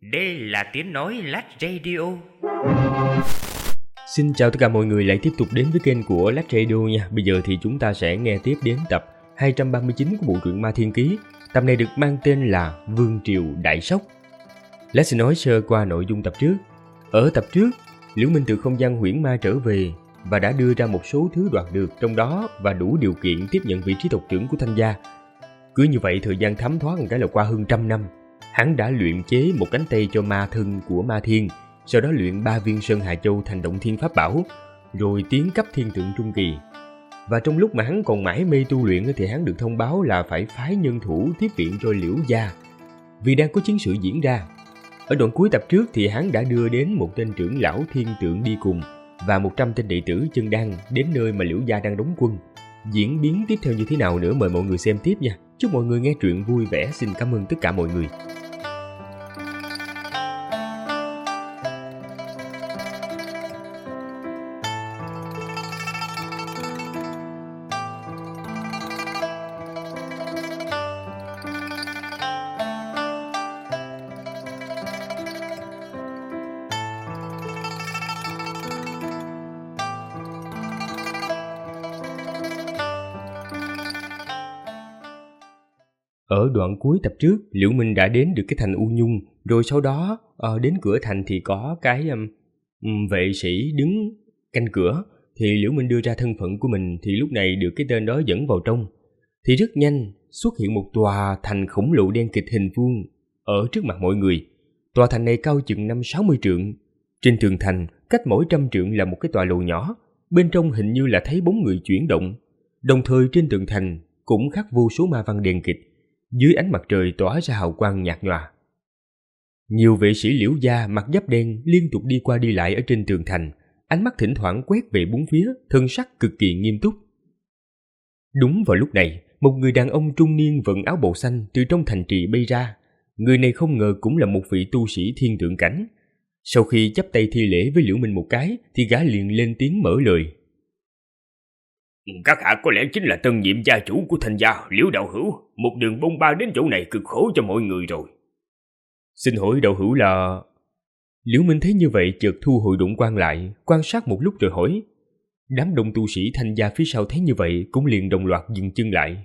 Đây là tiếng nói Lách Radio. Xin chào tất cả mọi người lại tiếp tục đến với kênh của Lách Radio nha. Bây giờ thì chúng ta sẽ nghe tiếp đến tập 239 của bộ truyện Ma Thiên Ký. Tập này được mang tên là Vương Triều Đại Sóc. Lách sẽ nói sơ qua nội dung tập trước. Ở tập trước, Liễu Minh từ không gian huyễn ma trở về và đã đưa ra một số thứ đoạt được trong đó và đủ điều kiện tiếp nhận vị trí tộc trưởng của Thanh gia. Cứ như vậy thời gian thấm thoát một cái là qua hơn 100 năm. Hắn đã luyện chế một cánh tay cho ma thân của Ma Thiên, sau đó luyện 3 viên Sơn Hà Châu thành động thiên pháp bảo, rồi tiến cấp thiên tượng trung kỳ. Và trong lúc mà hắn còn mải mê tu luyện thì hắn được thông báo là phải phái nhân thủ tiếp viện cho Liễu gia, vì đang có chiến sự diễn ra. Ở đoạn cuối tập trước thì hắn đã đưa đến một tên trưởng lão thiên tượng đi cùng và 100 tên đệ tử chân đan đến nơi mà Liễu gia đang đóng quân. Diễn biến tiếp theo như thế nào nữa mời mọi người xem tiếp nha. Chúc mọi người nghe truyện vui vẻ. Xin cảm ơn tất cả mọi người. Ở đoạn cuối tập trước, Liễu Minh đã đến được cái thành U Nhung, rồi sau đó đến cửa thành thì có cái vệ sĩ đứng canh cửa, thì Liễu Minh đưa ra thân phận của mình, thì lúc này được cái tên đó dẫn vào trong. Thì rất nhanh xuất hiện một tòa thành khổng lồ đen kịt hình vuông ở trước mặt mọi người. Tòa thành này cao chừng 50-60 trượng. Trên tường thành, cách mỗi 100 trượng là một cái tòa lầu nhỏ, bên trong hình như là thấy bóng người chuyển động. Đồng thời trên tường thành cũng khắc vô số ma văn đen kịt, dưới ánh mặt trời tỏa ra hào quang nhạt nhòa. Nhiều vệ sĩ Liễu gia mặc giáp đen liên tục đi qua đi lại ở trên tường thành, ánh mắt thỉnh thoảng quét về bốn phía, thân sắc cực kỳ nghiêm túc. Đúng vào lúc này, một người đàn ông trung niên vận áo bào xanh từ trong thành trì bay ra. Người này không ngờ cũng là một vị tu sĩ thiên tượng cảnh. Sau khi chắp tay thi lễ với Liễu Minh một cái, thì gã liền lên tiếng mở lời. Các hạ có lẽ chính là tân nhiệm gia chủ của Thanh gia, Liễu đạo hữu. Một đường bôn ba đến chỗ này cực khổ cho mọi người rồi. Xin hỏi đạo hữu là... Liễu Minh thấy như vậy chợt thu hồi đụng quan lại, quan sát một lúc rồi hỏi. Đám đông tu sĩ Thanh gia phía sau thấy như vậy cũng liền đồng loạt dừng chân lại.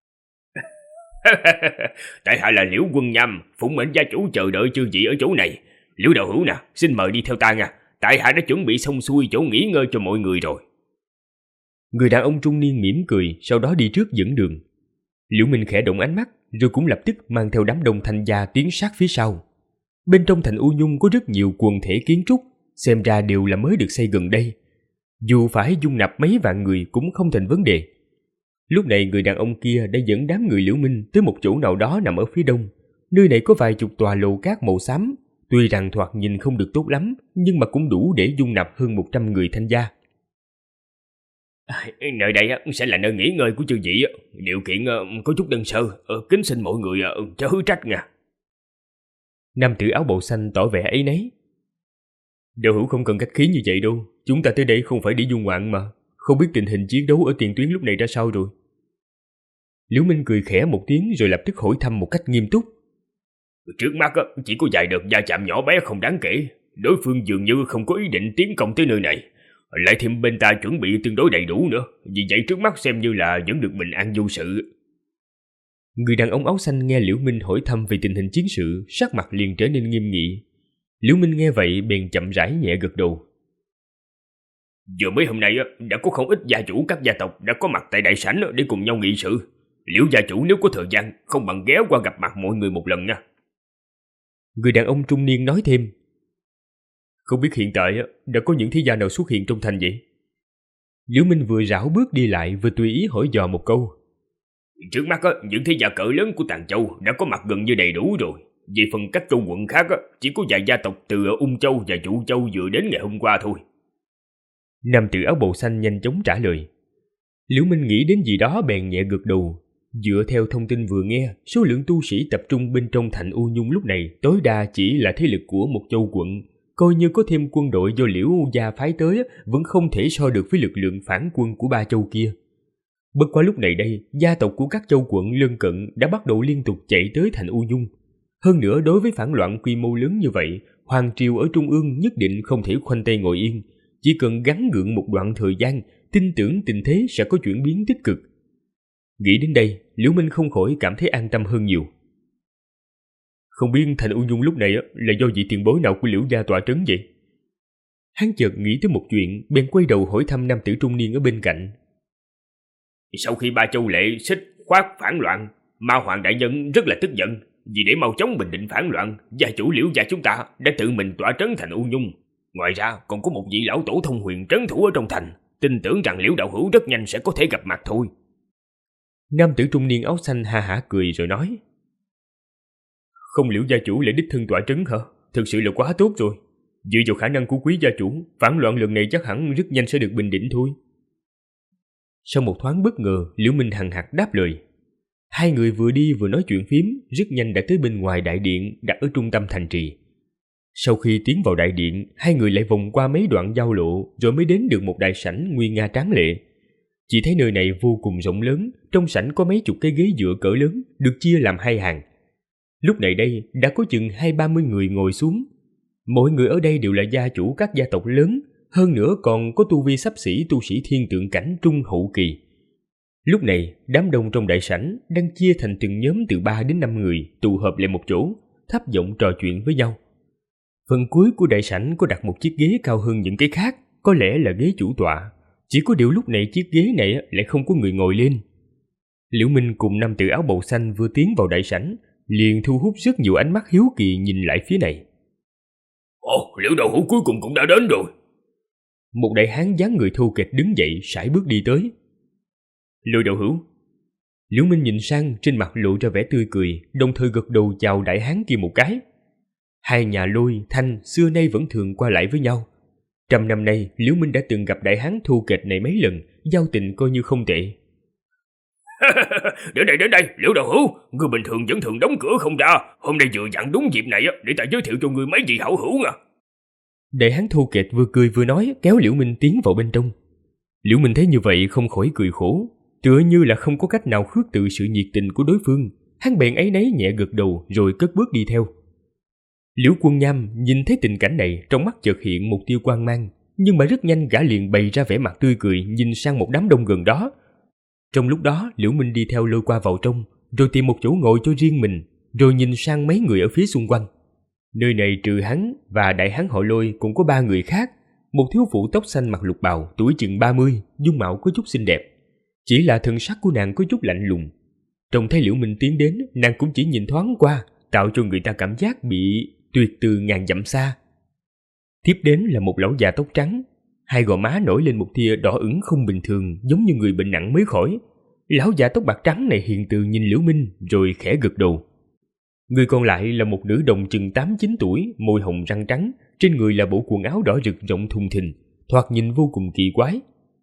Tại hạ là Liễu Quân Nham, phụng mệnh gia chủ chờ đợi chư vị ở chỗ này. Liễu đạo hữu nè, xin mời đi theo ta nha. Tại hạ đã chuẩn bị xong xuôi chỗ nghỉ ngơi cho mọi người rồi. Người đàn ông trung niên mỉm cười, sau đó đi trước dẫn đường. Liễu Minh khẽ động ánh mắt, rồi cũng lập tức mang theo đám đông Thanh gia tiến sát phía sau. Bên trong thành U Nhung có rất nhiều quần thể kiến trúc, xem ra đều là mới được xây gần đây. Dù phải dung nạp mấy vạn người cũng không thành vấn đề. Lúc này người đàn ông kia đã dẫn đám người Liễu Minh tới một chỗ nào đó nằm ở phía đông. Nơi này có vài chục tòa lầu cát màu xám, tuy rằng thoạt nhìn không được tốt lắm, nhưng mà cũng đủ để dung nạp hơn 100 người Thanh gia. Nơi đây sẽ là nơi nghỉ ngơi của chư vị. Điều kiện có chút đơn sơ, kính xin mọi người chớ trách nha. Nam tử áo bào xanh tỏ vẻ áy náy. Đạo hữu không cần khách khí như vậy đâu, chúng ta tới đây không phải để du ngoạn mà. Không biết tình hình chiến đấu ở tiền tuyến lúc này ra sao rồi. Liễu Minh cười khẽ một tiếng rồi lập tức hỏi thăm một cách nghiêm túc. Trước mắt chỉ có vài đợt va chạm nhỏ bé không đáng kể. Đối phương dường như không có ý định tiến công tới nơi này. Lại thêm bên ta chuẩn bị tương đối đầy đủ nữa, vì vậy trước mắt xem như là vẫn được bình an vô sự. Người đàn ông áo xanh nghe Liễu Minh hỏi thăm về tình hình chiến sự, sắc mặt liền trở nên nghiêm nghị. Liễu Minh nghe vậy bèn chậm rãi nhẹ gật đầu. Vừa mới hôm nay đã có không ít gia chủ các gia tộc đã có mặt tại đại sảnh để cùng nhau nghị sự. Liễu gia chủ nếu có thời gian không bằng ghé qua gặp mặt mọi người một lần nha. Người đàn ông trung niên nói thêm. Không biết hiện tại đã có những thế gia nào xuất hiện trong thành vậy? Liễu Minh vừa rảo bước đi lại vừa tùy ý hỏi dò một câu. Trước mắt những thế gia cỡ lớn của Tàng Châu đã có mặt gần như đầy đủ rồi. Về phần các châu quận khác chỉ có vài gia tộc từ Ung Châu và Trụ Châu vừa đến ngày hôm qua thôi. Nam tử áo bào xanh nhanh chóng trả lời. Liễu Minh nghĩ đến gì đó bèn nhẹ gật đầu. Dựa theo thông tin vừa nghe, số lượng tu sĩ tập trung bên trong thành U Nhung lúc này tối đa chỉ là thế lực của một châu quận. Coi như có thêm quân đội do Liễu gia phái tới vẫn không thể so được với lực lượng phản quân của 3 châu kia. Bất quá lúc này đây, gia tộc của các châu quận lân cận đã bắt đầu liên tục chạy tới thành U Nhung. Hơn nữa đối với phản loạn quy mô lớn như vậy, hoàng triều ở trung ương nhất định không thể khoanh tay ngồi yên. Chỉ cần gắng gượng một đoạn thời gian, tin tưởng tình thế sẽ có chuyển biến tích cực. Nghĩ đến đây, Liễu Minh không khỏi cảm thấy an tâm hơn nhiều. Không biết thành U Nhung lúc này là do vị tiền bối nào của Liễu gia tọa trấn vậy? Hắn chợt nghĩ tới một chuyện, bèn quay đầu hỏi thăm nam tử trung niên ở bên cạnh. Sau khi Ba Châu Lệ xích khoát phản loạn, Ma Hoàng đại nhân rất là tức giận. Vì để mau chóng bình định phản loạn, gia chủ Liễu gia chúng ta đã tự mình tọa trấn thành U Nhung. Ngoài ra còn có một vị lão tổ thông huyền trấn thủ ở trong thành, tin tưởng rằng Liễu đạo hữu rất nhanh sẽ có thể gặp mặt thôi. Nam tử trung niên áo xanh ha hả cười rồi nói. Không, Liễu gia chủ lại đích thân tọa trấn hả? Thực sự là quá tốt rồi. Dựa vào khả năng của quý gia chủ, phản loạn lần này chắc hẳn rất nhanh sẽ được bình định thôi. Sau một thoáng bất ngờ, Liễu Minh hằng hạc đáp lời. Hai người vừa đi vừa nói chuyện phím, rất nhanh đã tới bên ngoài đại điện đặt ở trung tâm thành trì. Sau khi tiến vào đại điện, hai người lại vòng qua mấy đoạn giao lộ rồi mới đến được một đại sảnh nguy nga tráng lệ. Chỉ thấy nơi này vô cùng rộng lớn, trong sảnh có mấy chục cái ghế dựa cỡ lớn, được chia làm hai hàng. Lúc này đây đã có chừng 20-30 người ngồi xuống. Mỗi người ở đây đều là gia chủ các gia tộc lớn, hơn nữa còn có tu vi xấp xỉ tu sĩ thiên tượng cảnh trung hậu kỳ. Lúc này, đám đông trong đại sảnh đang chia thành từng nhóm từ 3 đến 5 người tụ hợp lại một chỗ, thấp giọng trò chuyện với nhau. Phần cuối của đại sảnh có đặt một chiếc ghế cao hơn những cái khác, có lẽ là ghế chủ tọa. Chỉ có điều lúc này chiếc ghế này lại không có người ngồi lên. Liễu Minh cùng nam tử áo bào xanh vừa tiến vào đại sảnh, liền thu hút rất nhiều ánh mắt hiếu kỳ nhìn lại phía này. Ồ, Liễu đạo hữu cuối cùng cũng đã đến rồi. Một đại hán dáng người thô kệch đứng dậy sải bước đi tới. Lôi đạo hữu. Liễu Minh nhìn sang, trên mặt lộ ra vẻ tươi cười, đồng thời gật đầu chào đại hán kia một cái. Hai nhà Lôi, Thanh xưa nay vẫn thường qua lại với nhau. Trăm năm nay, Liễu Minh đã từng gặp đại hán thô kệch này mấy lần, giao tình coi như không tệ. Đến đây, Liễu đạo hữu, người bình thường vẫn thường đóng cửa không ra, hôm nay vừa dặn đúng dịp này để ta giới thiệu cho người mấy vị hảo hữu nha. Đại hán thô kệch vừa cười vừa nói, kéo Liễu Minh tiến vào bên trong. Liễu Minh thấy như vậy không khỏi cười khổ, tựa như là không có cách nào khước từ sự nhiệt tình của đối phương. Hắn bèn áy náy nhẹ gật đầu rồi cất bước đi theo. Liễu Quân Nham nhìn thấy tình cảnh này, trong mắt chợt hiện một tia quang mang, nhưng mà rất nhanh gã liền bày ra vẻ mặt tươi cười nhìn sang một đám đông gần đó. Trong lúc đó, Liễu Minh đi theo Lôi qua vào trong, rồi tìm một chỗ ngồi cho riêng mình, rồi nhìn sang mấy người ở phía xung quanh. Nơi này trừ hắn và đại hán họ Lôi cũng có 3 người khác. Một thiếu phụ tóc xanh mặc lục bào, tuổi chừng 30, dung mạo có chút xinh đẹp. Chỉ là thân sắc của nàng có chút lạnh lùng. Trông thấy Liễu Minh tiến đến, nàng cũng chỉ nhìn thoáng qua, tạo cho người ta cảm giác bị tuyệt từ ngàn dặm xa. Tiếp đến là một lão già tóc trắng, hai gò má nổi lên một tia đỏ ửng không bình thường, giống như người bệnh nặng mới khỏi. Lão già tóc bạc trắng này hiền từ nhìn Liễu Minh rồi khẽ gật đầu. Người còn lại là một nữ đồng chừng 8-9 tuổi, môi hồng răng trắng, trên người là bộ quần áo đỏ rực rộng thùng thình, thoạt nhìn vô cùng kỳ quái.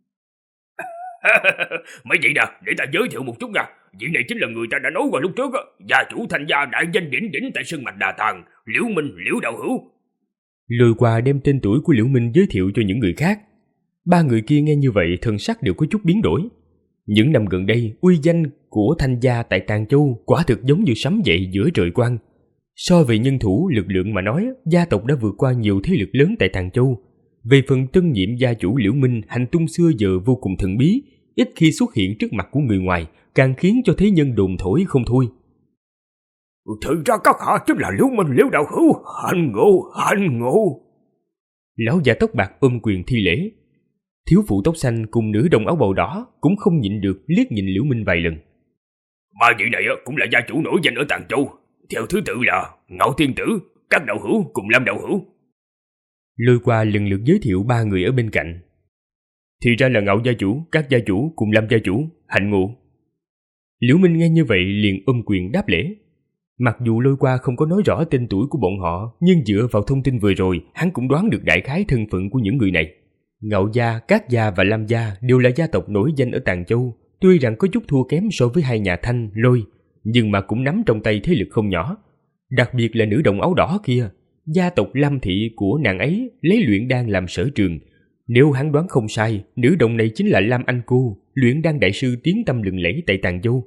Mấy vị nè, để ta giới thiệu một chút nha. Vị này chính là người ta đã nói qua lúc trước, gia chủ Thanh gia đại danh đỉnh đỉnh tại Sơn Mạch Đà Tàng, Liễu Minh, Liễu đạo hữu. Lôi qua đem tên tuổi của Liễu Minh giới thiệu cho những người khác. 3 người kia nghe như vậy thần sắc đều có chút biến đổi. Những năm gần đây, uy danh của Thanh gia tại Tàng Châu quả thực giống như sấm dậy giữa trời quang. So về nhân thủ lực lượng mà nói, gia tộc đã vượt qua nhiều thế lực lớn tại Tàng Châu. Về phần tân nhiệm gia chủ Liễu Minh, hành tung xưa giờ vô cùng thần bí, ít khi xuất hiện trước mặt của người ngoài, càng khiến cho thế nhân đồn thổi không thôi. Thực ra các hạ chính là Liễu Minh, Liễu đạo hữu, hạnh ngộ. Lão già tóc bạc ôm quyền thi lễ. Thiếu phụ tóc xanh cùng nữ đồng áo bào đỏ cũng không nhịn được liếc nhìn Liễu Minh vài lần. 3 vị này cũng là gia chủ nổi danh ở Tàng Châu, theo thứ tự là Ngạo Thiên Tử, Các đạo hữu cùng Lam đạo hữu. Lôi qua lần lượt giới thiệu 3 người ở bên cạnh. Thì ra là Ngạo gia chủ, Các gia chủ cùng Lam gia chủ, hạnh ngộ. Liễu Minh nghe như vậy liền ôm quyền đáp lễ. Mặc dù Lôi qua không có nói rõ tên tuổi của bọn họ, nhưng dựa vào thông tin vừa rồi, hắn cũng đoán được đại khái thân phận của những người này. Ngạo gia, Các gia và Lam gia đều là gia tộc nổi danh ở Tàng Châu, tuy rằng có chút thua kém so với hai nhà Thanh, Lôi, nhưng mà cũng nắm trong tay thế lực không nhỏ. Đặc biệt là nữ đồng áo đỏ kia, gia tộc Lam thị của nàng ấy lấy luyện đan làm sở trường. Nếu hắn đoán không sai, nữ đồng này chính là Lam Anh Cô, luyện đan đại sư tiếng tăm lừng lẫy tại Tàng Châu.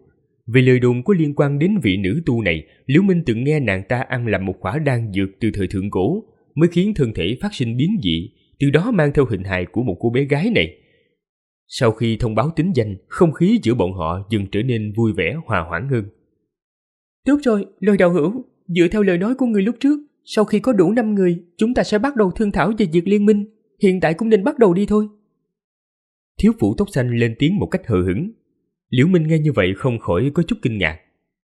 Vì lời đồn có liên quan đến vị nữ tu này, Liễu Minh từng nghe nàng ta ăn làm một khỏa đan dược từ thời thượng cổ, mới khiến thân thể phát sinh biến dị, từ đó mang theo hình hài của một cô bé gái này. Sau khi thông báo tính danh, không khí giữa bọn họ dần trở nên vui vẻ hòa hoãn hơn. Tốt rồi, Lôi đạo hữu, dựa theo lời nói của người lúc trước, sau khi có đủ 5 người, chúng ta sẽ bắt đầu thương thảo về việc liên minh. Hiện tại cũng nên bắt đầu đi thôi. Thiếu phụ tóc xanh lên tiếng một cách hờ hững. Liễu Minh nghe như vậy không khỏi có chút kinh ngạc.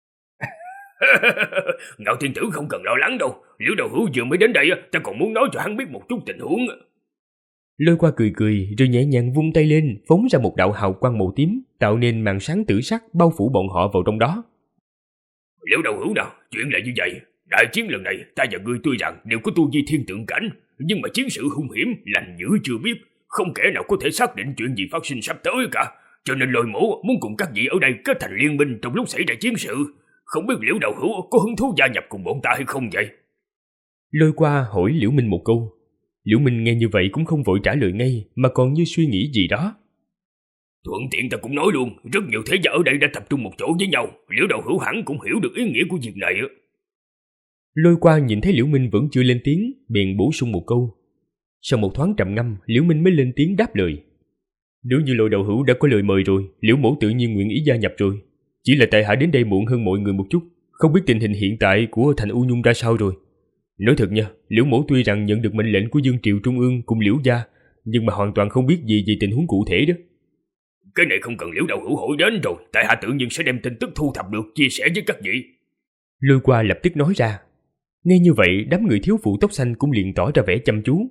Ngạo tiên tử không cần lo lắng đâu. Liễu đạo hữu vừa mới đến đây, ta còn muốn nói cho hắn biết một chút tình huống. Lôi Qua cười cười rồi nhẹ nhàng vung tay lên, phóng ra một đạo hào quang màu tím, tạo nên màn sáng tử sắc bao phủ bọn họ vào trong đó. Liễu đạo hữu nào, chuyện là như vậy. Đại chiến lần này, ta và ngươi tuy rằng đều có tu vi thiên tượng cảnh, nhưng mà chiến sự hung hiểm, lành dữ chưa biết, không kẻ nào có thể xác định chuyện gì phát sinh sắp tới cả. Cho nên Lôi mỗ muốn cùng các vị ở đây kết thành liên minh trong lúc xảy ra chiến sự. Không biết Liễu đạo hữu có hứng thú gia nhập cùng bọn ta hay không vậy? Lôi Qua hỏi Liễu Minh một câu. Liễu Minh nghe như vậy cũng không vội trả lời ngay, mà còn như suy nghĩ gì đó. Thuận tiện ta cũng nói luôn, rất nhiều thế gia ở đây đã tập trung một chỗ với nhau, Liễu đạo hữu hẳn cũng hiểu được ý nghĩa của việc này. Lôi Qua nhìn thấy Liễu Minh vẫn chưa lên tiếng, bèn bổ sung một câu. Sau một thoáng trầm ngâm, Liễu Minh mới lên tiếng đáp lời. Nếu như Lôi đạo hữu đã có lời mời rồi, Liễu mỗ tự nhiên nguyện ý gia nhập rồi. Chỉ là tại hạ đến đây muộn hơn mọi người một chút, không biết tình hình hiện tại của thành U Nhung ra sao rồi. Nói thật nha, Liễu mỗ tuy rằng nhận được mệnh lệnh của Dương Triều Trung ương cùng Liễu gia, nhưng mà hoàn toàn không biết gì về tình huống cụ thể đó. Cái này không cần Liễu đạo hữu hỏi đến rồi, tại hạ tự nhiên sẽ đem tin tức thu thập được chia sẻ với các vị. Lôi Qua lập tức nói ra. Nghe như vậy, đám người thiếu phụ tóc xanh cũng liền tỏ ra vẻ chăm chú.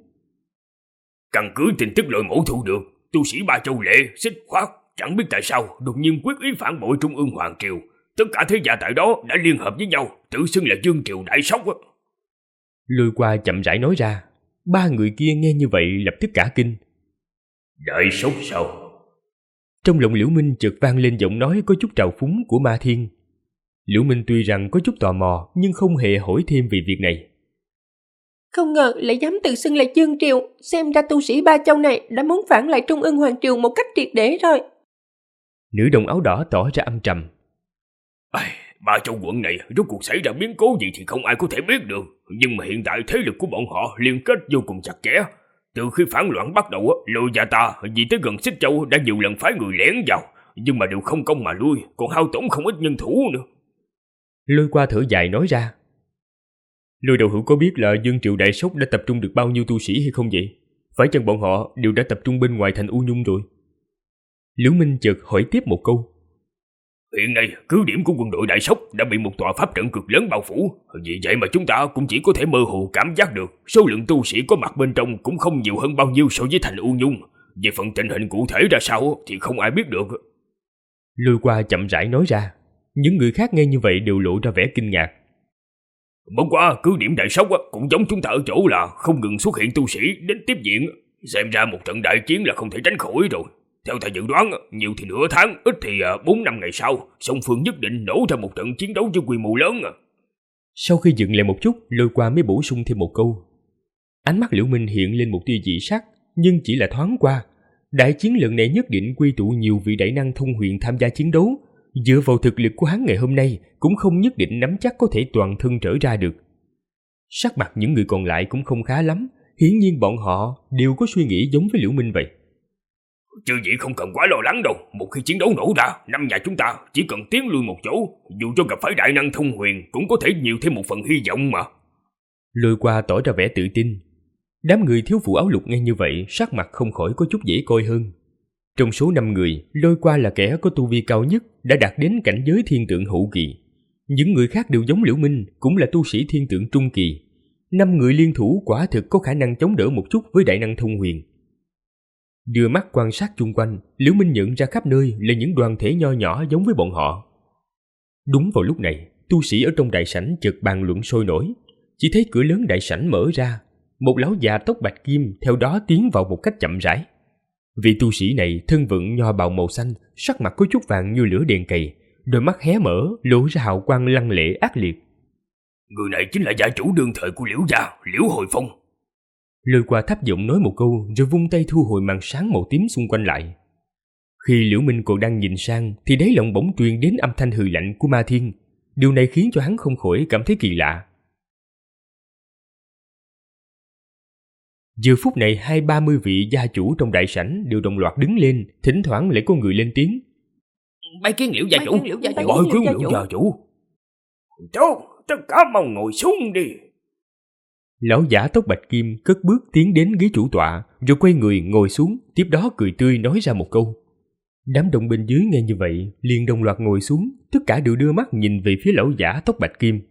Căn cứ tin tức Lôi mỗ thu được, tu sĩ Ba Châu Lệ, Xích Khoát, chẳng biết tại sao đột nhiên quyết ý phản bội Trung ương Hoàng Triều. Tất cả thế gia tại đó đã liên hợp với nhau, tự xưng là Dương Triều Đại Sóc. Lôi Qua chậm rãi nói ra. Ba người kia nghe như vậy lập tức cả kinh. Đại Sóc sao? Trong lòng Liễu Minh chợt vang lên giọng nói có chút trào phúng của Ma Thiên. Liễu Minh tuy rằng có chút tò mò nhưng không hề hỏi thêm về việc này. Không ngờ lại dám tự xưng là Dương Triều, xem ra tu sĩ Ba Châu này đã muốn phản lại Trung ương Hoàng Triều một cách triệt để rồi. Nữ đồng áo đỏ tỏ ra âm trầm. Ba Châu quận này rốt cuộc xảy ra biến cố gì thì không ai có thể biết được, nhưng mà hiện tại thế lực của bọn họ liên kết vô cùng chặt chẽ. Từ khi phản loạn bắt đầu, Lôi gia ta vì tới gần Xích Châu đã nhiều lần phái người lén vào, nhưng mà đều không công mà lui, còn hao tổn không ít nhân thủ nữa. Lôi Qua thở dài nói ra. Lôi đạo hữu có biết là Dương Triệu Đại Sóc đã tập trung được bao nhiêu tu sĩ hay không vậy? Phải chăng bọn họ đều đã tập trung bên ngoài thành U Nhung rồi? Liễu Minh chợt hỏi tiếp một câu. Hiện nay, cứ điểm của quân đội Đại Sóc đã bị một tòa pháp trận cực lớn bao phủ. Vì vậy mà chúng ta cũng chỉ có thể mơ hồ cảm giác được số lượng tu sĩ có mặt bên trong cũng không nhiều hơn bao nhiêu so với thành U Nhung. Về phần tình hình cụ thể ra sao thì không ai biết được. Lôi Qua chậm rãi nói ra. Những người khác nghe như vậy đều lộ ra vẻ kinh ngạc. Bất quá cứ điểm Đại Sóc cũng giống chúng ta ở chỗ là không ngừng xuất hiện tu sĩ đến tiếp viện. Xem ra một trận đại chiến là không thể tránh khỏi rồi. Theo ta dự đoán, nhiều thì nửa tháng, ít thì 4-5 ngày sau, song phương nhất định nổ ra một trận chiến đấu với quy mô lớn. Sau khi dừng lại một chút, Lôi Qua mới bổ sung thêm một câu. Ánh mắt Liễu Minh hiện lên một tia dị sắc, nhưng chỉ là thoáng qua. Đại chiến lần này nhất định quy tụ nhiều vị đại năng thông huyền tham gia chiến đấu. Dựa vào thực lực của hắn ngày hôm nay, cũng không nhất định nắm chắc có thể toàn thân trở ra được. Sắc mặt những người còn lại cũng không khá lắm, hiển nhiên bọn họ đều có suy nghĩ giống với Liễu Minh vậy. Chứ gì không cần quá lo lắng đâu, một khi chiến đấu nổ ra, 5 nhà chúng ta chỉ cần tiến lui một chỗ, dù cho gặp phải đại năng thông huyền cũng có thể nhiều thêm một phần hy vọng mà. Lôi Qua tỏ ra vẻ tự tin. Đám người thiếu phụ áo lục nghe như vậy, sắc mặt không khỏi có chút dễ coi hơn. Trong số 5 người, Lôi Qua là kẻ có tu vi cao nhất, đã đạt đến cảnh giới thiên tượng hậu kỳ. Những người khác đều giống Liễu Minh, cũng là tu sĩ thiên tượng trung kỳ. 5 người liên thủ quả thực có khả năng chống đỡ một chút với đại năng thông huyền. Đưa mắt quan sát chung quanh, Liễu Minh nhận ra khắp nơi là những đoàn thể nho nhỏ giống với bọn họ. Đúng vào lúc này, tu sĩ ở trong đại sảnh chợt bàn luận sôi nổi. Chỉ thấy cửa lớn đại sảnh mở ra, một lão già tóc bạch kim theo đó tiến vào một cách chậm rãi. Vị tu sĩ này thân vận nho bào màu xanh, sắc mặt có chút vàng như lửa đèn cầy, đôi mắt hé mở lộ ra hào quang lăng lệ ác liệt. Người này chính là gia chủ đương thời của Liễu gia, Liễu Hồi Phong. Lôi Qua thấp giọng nói một câu rồi vung tay thu hồi màn sáng màu tím xung quanh lại. Khi Liễu Minh còn đang nhìn sang thì đáy lòng bỗng truyền đến âm thanh hừ lạnh của Ma Thiên. Điều này khiến cho hắn không khỏi cảm thấy kỳ lạ. Giờ phút này 20-30 vị gia chủ trong đại sảnh đều đồng loạt đứng lên, thỉnh thoảng lại có người lên tiếng. Bái kiến Liễu gia chủ. Bái kiến Liễu gia chủ. Tốt, tất cả mau ngồi xuống đi. Lão giả tóc bạch kim cất bước tiến đến ghế chủ tọa, rồi quay người ngồi xuống, tiếp đó cười tươi nói ra một câu. Đám đồng bên dưới nghe như vậy, liền đồng loạt ngồi xuống, tất cả đều đưa mắt nhìn về phía lão giả tóc bạch kim.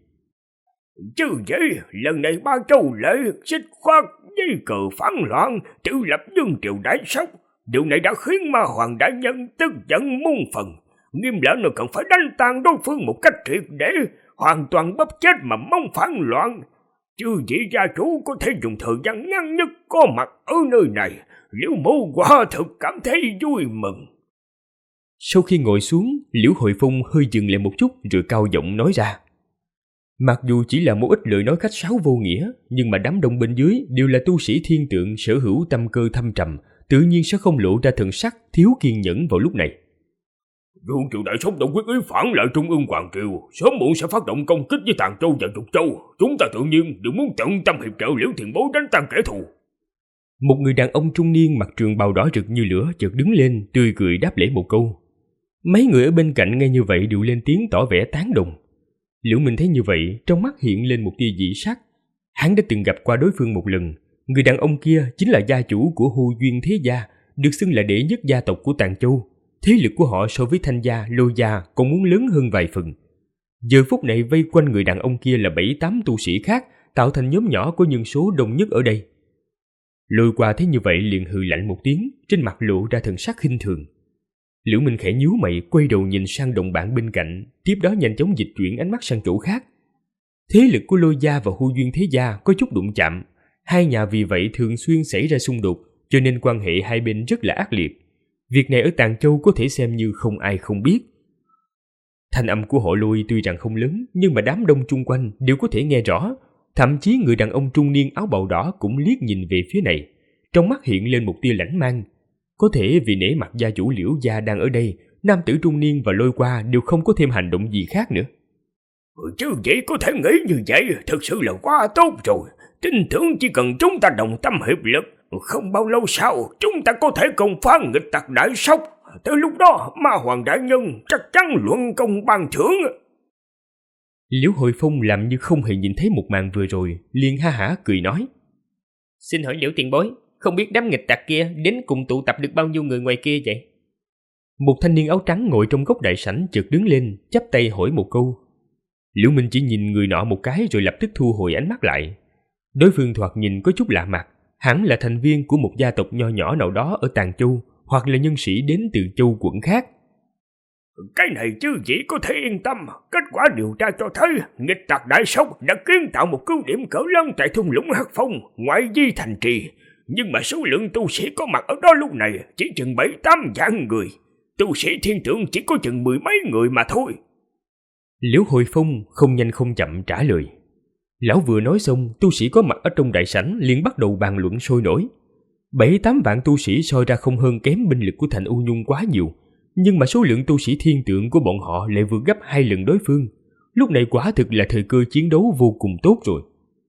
Chứ vậy, lần này Ba Châu lễ xích khoát dây cờ phản loạn, tự lập Dương triều đại sốc. Điều này đã khiến Ma Hoàng đại nhân tức giận muôn phần. Nghiêm lệnh cần phải đánh tan đối phương một cách triệt để, hoàn toàn bóp chết mà mong phản loạn. Chứ vị gia chủ có thể dùng thời gian ngắn nhất có mặt ở nơi này, Liễu mẫu quả thực cảm thấy vui mừng. Sau khi ngồi xuống, Liễu Hồi Phong hơi dừng lại một chút rồi cao giọng nói ra. Mặc dù chỉ là một ít lời nói khách sáo vô nghĩa, nhưng mà đám đông bên dưới đều là tu sĩ thiên tượng sở hữu tâm cơ thâm trầm, tự nhiên sẽ không lộ ra thần sắc thiếu kiên nhẫn vào lúc này. Dương triều đại sốc đã quyết ý phản lại Trung ương Hoàng triều, sớm muộn sẽ phát động công kích với Tàn Châu và Dục Châu. Chúng ta tự nhiên đều muốn tận tâm hiệp trợ Liễu tiền bối đánh tan kẻ thù. Một người đàn ông trung niên mặc trường bào đỏ rực như lửa chợt đứng lên, tươi cười đáp lễ một câu. Mấy người ở bên cạnh nghe như vậy đều lên tiếng tỏ vẻ tán đồng. Liễu Minh thấy như vậy, trong mắt hiện lên một tia dị sắc. Hắn đã từng gặp qua đối phương một lần. Người đàn ông kia chính là gia chủ của Hưu Duyên Thế Gia, được xưng là đệ nhất gia tộc của Tàn Châu. Thế lực của họ so với Thanh Gia, Lôi Gia còn muốn lớn hơn vài phần. Giờ phút này vây quanh người đàn ông kia là 7-8 tu sĩ khác, tạo thành nhóm nhỏ có nhân số đông nhất ở đây. Lôi Qua thấy như vậy liền hừ lạnh một tiếng, trên mặt lộ ra thần sắc khinh thường. Liễu Minh khẽ nhíu mày, quay đầu nhìn sang đồng bạn bên cạnh, tiếp đó nhanh chóng dịch chuyển ánh mắt sang chỗ khác. Thế lực của Lôi Gia và Hưu Duyên Thế Gia có chút đụng chạm, hai nhà vì vậy thường xuyên xảy ra xung đột, cho nên quan hệ hai bên rất là ác liệt. Việc này ở Tàn Châu có thể xem như không ai không biết. Thanh âm của họ Lôi tuy rằng không lớn, nhưng mà đám đông chung quanh đều có thể nghe rõ. Thậm chí người đàn ông trung niên áo bào đỏ cũng liếc nhìn về phía này, trong mắt hiện lên một tia lãnh mang. Có thể vì nể mặt gia chủ Liễu gia đang ở đây, nam tử trung niên và Lôi Qua đều không có thêm hành động gì khác nữa. Chứ vậy có thể nghĩ như vậy, thực sự là quá tốt rồi. Tin tưởng chỉ cần chúng ta đồng tâm hiệp lực, không bao lâu sau chúng ta có thể công phá nghịch tặc đại sốc. Tới lúc đó Ma Hoàng đại nhân chắc chắn luận công ban thưởng. Liễu Hội Phong làm như không hề nhìn thấy một màn vừa rồi, liền ha hả cười nói. Xin hỏi Liễu tiền bối, không biết đám nghịch tặc kia đến cùng tụ tập được bao nhiêu người ngoài kia vậy? Một thanh niên áo trắng ngồi trong góc đại sảnh chợt đứng lên, chắp tay hỏi một câu. Liễu Minh chỉ nhìn người nọ một cái rồi lập tức thu hồi ánh mắt lại. Đối phương thoạt nhìn có chút lạ mặt, hẳn là thành viên của một gia tộc nho nhỏ nào đó ở Tàn Châu, hoặc là nhân sĩ đến từ châu quận khác. Cái này chứ chỉ có thể yên tâm, kết quả điều tra cho thấy nghịch tặc đại sốc đã kiến tạo một cứ điểm cỡ lớn tại thung lũng Hắc Phong, ngoại vi thành trì. Nhưng mà số lượng tu sĩ có mặt ở đó lúc này chỉ chừng 7-8 vạn người. Tu sĩ thiên tượng chỉ có chừng 10 mấy người mà thôi. Liễu Hội Phong không nhanh không chậm trả lời. Lão vừa nói xong, tu sĩ có mặt ở trong đại sảnh liền bắt đầu bàn luận sôi nổi. 7-8 vạn tu sĩ soi ra không hơn kém binh lực của thành U Nhung quá nhiều, nhưng mà số lượng tu sĩ thiên tượng của bọn họ lại vượt gấp 2 lần đối phương. Lúc này quả thực là thời cơ chiến đấu vô cùng tốt rồi.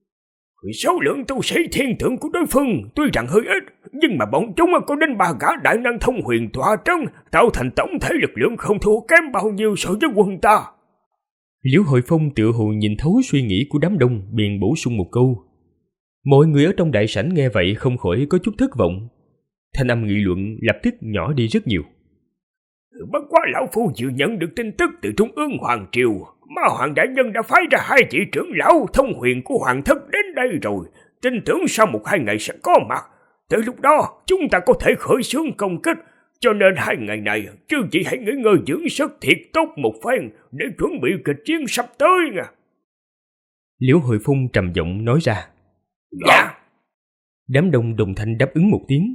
Số lượng tu sĩ thiên tượng của đối phương tuy rằng hơi ít, nhưng mà bọn chúng có đến 3 gã đại năng thông huyền tọa trấn, tạo thành tổng thể lực lượng không thua kém bao nhiêu so với quân ta. Liễu Hội Phong tựa hồ nhìn thấu suy nghĩ của đám đông, bèn bổ sung một câu. Mọi người ở trong đại sảnh nghe vậy không khỏi có chút thất vọng. Thanh âm nghị luận lập tức nhỏ đi rất nhiều. Bất quá lão phu vừa nhận được tin tức từ Trung ương Hoàng triều, Ma Hoàng đại nhân đã phái ra 2 vị trưởng lão thông huyền của Hoàng thất đến đây rồi, tin tưởng sau 1-2 ngày sẽ có mặt. Tới lúc đó chúng ta có thể khởi xướng công kích, cho nên 2 ngày này chứ chỉ hãy nghỉ ngơi dưỡng sức thiệt tốt một phen để chuẩn bị kịch chiến sắp tới nha. Liễu Hội Phong trầm giọng nói ra. Dạ. Đám đông đồng thanh đáp ứng một tiếng.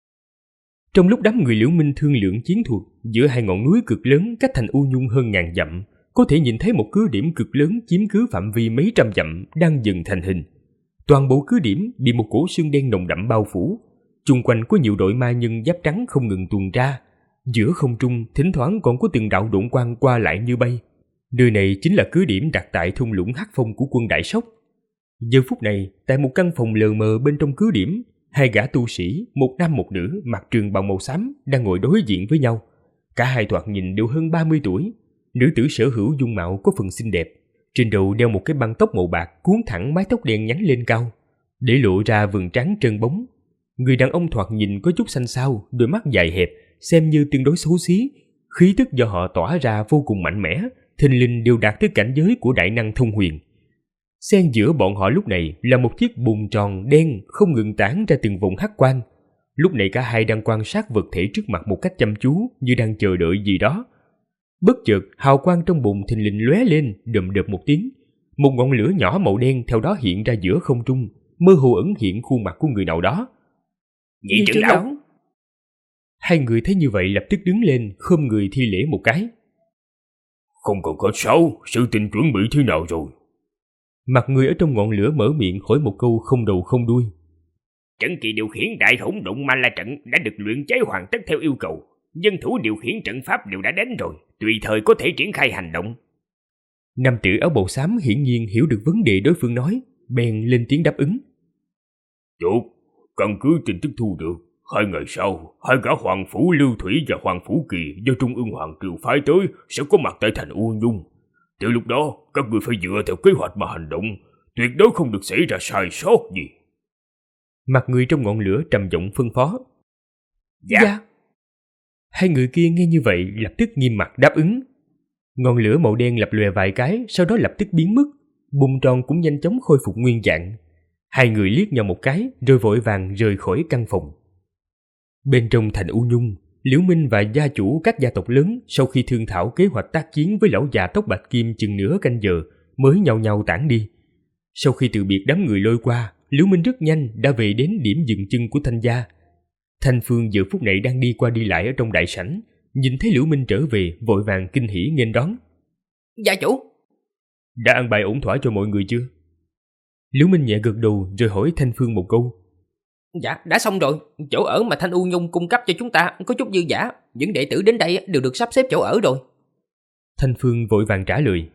Trong lúc đám người Liễu Minh thương lượng chiến thuật, giữa 2 ngọn núi cực lớn cách thành U Nhung hơn 1000 dặm, có thể nhìn thấy một cứ điểm cực lớn chiếm cứ phạm vi mấy trăm dặm đang dần thành hình. Toàn bộ cứ điểm bị một cổ sương đen nồng đậm bao phủ. Chung quanh có nhiều đội ma nhân giáp trắng không ngừng tuần tra. Giữa không trung thỉnh thoảng còn có từng đạo độn quang qua lại như bay. Nơi này chính là cứ điểm đặt tại thung lũng Hắc Phong của quân Đại Sóc. Giờ phút này, tại một căn phòng lờ mờ bên trong cứ điểm, hai gã tu sĩ, một nam một nữ mặc trường bào màu xám đang ngồi đối diện với nhau. Cả hai thoạt nhìn đều hơn 30 tuổi. Nữ tử sở hữu dung mạo có phần xinh đẹp, trên đầu đeo một cái băng tóc màu bạc cuốn thẳng mái tóc đen nhánh lên cao, để lộ ra vầng trán trơn bóng. Người đàn ông thoạt nhìn có chút xanh xao, đôi mắt dài hẹp, xem như tương đối xấu xí. Khí tức do họ tỏa ra vô cùng mạnh mẽ, thình lình đều đạt tới cảnh giới của đại năng thông huyền. Xen giữa bọn họ lúc này là một chiếc bùn tròn đen không ngừng tản ra từng vùng hắc quang. Lúc này cả hai đang quan sát vật thể trước mặt một cách chăm chú, như đang chờ đợi gì đó. Bất chợt, hào quang trong bùn thình lình lóe lên, đầm đập một tiếng. Một ngọn lửa nhỏ màu đen theo đó hiện ra giữa không trung, mơ hồ ẩn hiện khuôn mặt của người nào đó. Nhị trưởng lão. Hai người thấy như vậy lập tức đứng lên, khom người thi lễ một cái. Không còn có sao, sự tình chuẩn bị thế nào rồi? Mặt người ở trong ngọn lửa mở miệng hỏi một câu không đầu không đuôi. Trận kỳ điều khiển đại hỗn độn ma la trận đã được luyện chế hoàn tất theo yêu cầu. Nhân thủ điều khiển trận pháp đều đã đến rồi, tùy thời có thể triển khai hành động. Nam tử áo bào xám hiển nhiên hiểu được vấn đề đối phương nói, bèn lên tiếng đáp ứng. Tốt, căn cứ tin tức thu được, 2 ngày sau, hai gã Hoàng Phủ Lưu Thủy và Hoàng Phủ Kỳ do Trung ương Hoàng Triều phái tới sẽ có mặt tại thành U Nhung. Từ lúc đó, các người phải dựa theo kế hoạch mà hành động, tuyệt đối không được xảy ra sai sót gì. Mặt người trong ngọn lửa trầm giọng phân phó. Dạ. Hai người kia nghe như vậy lập tức nghiêm mặt đáp ứng. Ngọn lửa màu đen lập lòe vài cái, sau đó lập tức biến mất. Bùn tròn cũng nhanh chóng khôi phục nguyên dạng. Hai người liếc nhau một cái rồi vội vàng rời khỏi căn phòng. Bên trong thành U Nhung, Liễu Minh và gia chủ các gia tộc lớn sau khi thương thảo kế hoạch tác chiến với lão già tóc bạch kim chừng nửa canh giờ mới nhau nhau tản đi. Sau khi từ biệt đám người lôi qua, Liễu Minh rất nhanh đã về đến điểm dừng chân của Thanh gia. Thanh Phương giờ phút này đang đi qua đi lại ở trong đại sảnh, nhìn thấy Liễu Minh trở về vội vàng kinh hỉ nghênh đón. Gia chủ, đã ăn bài ổn thỏa cho mọi người chưa? Liễu Minh nhẹ gật đầu rồi hỏi Thanh Phương một câu. Dạ, đã xong rồi. Chỗ ở mà Thanh U Nhung cung cấp cho chúng ta có chút dư dả. Những đệ tử đến đây đều được sắp xếp chỗ ở rồi. Thanh Phương vội vàng trả lời.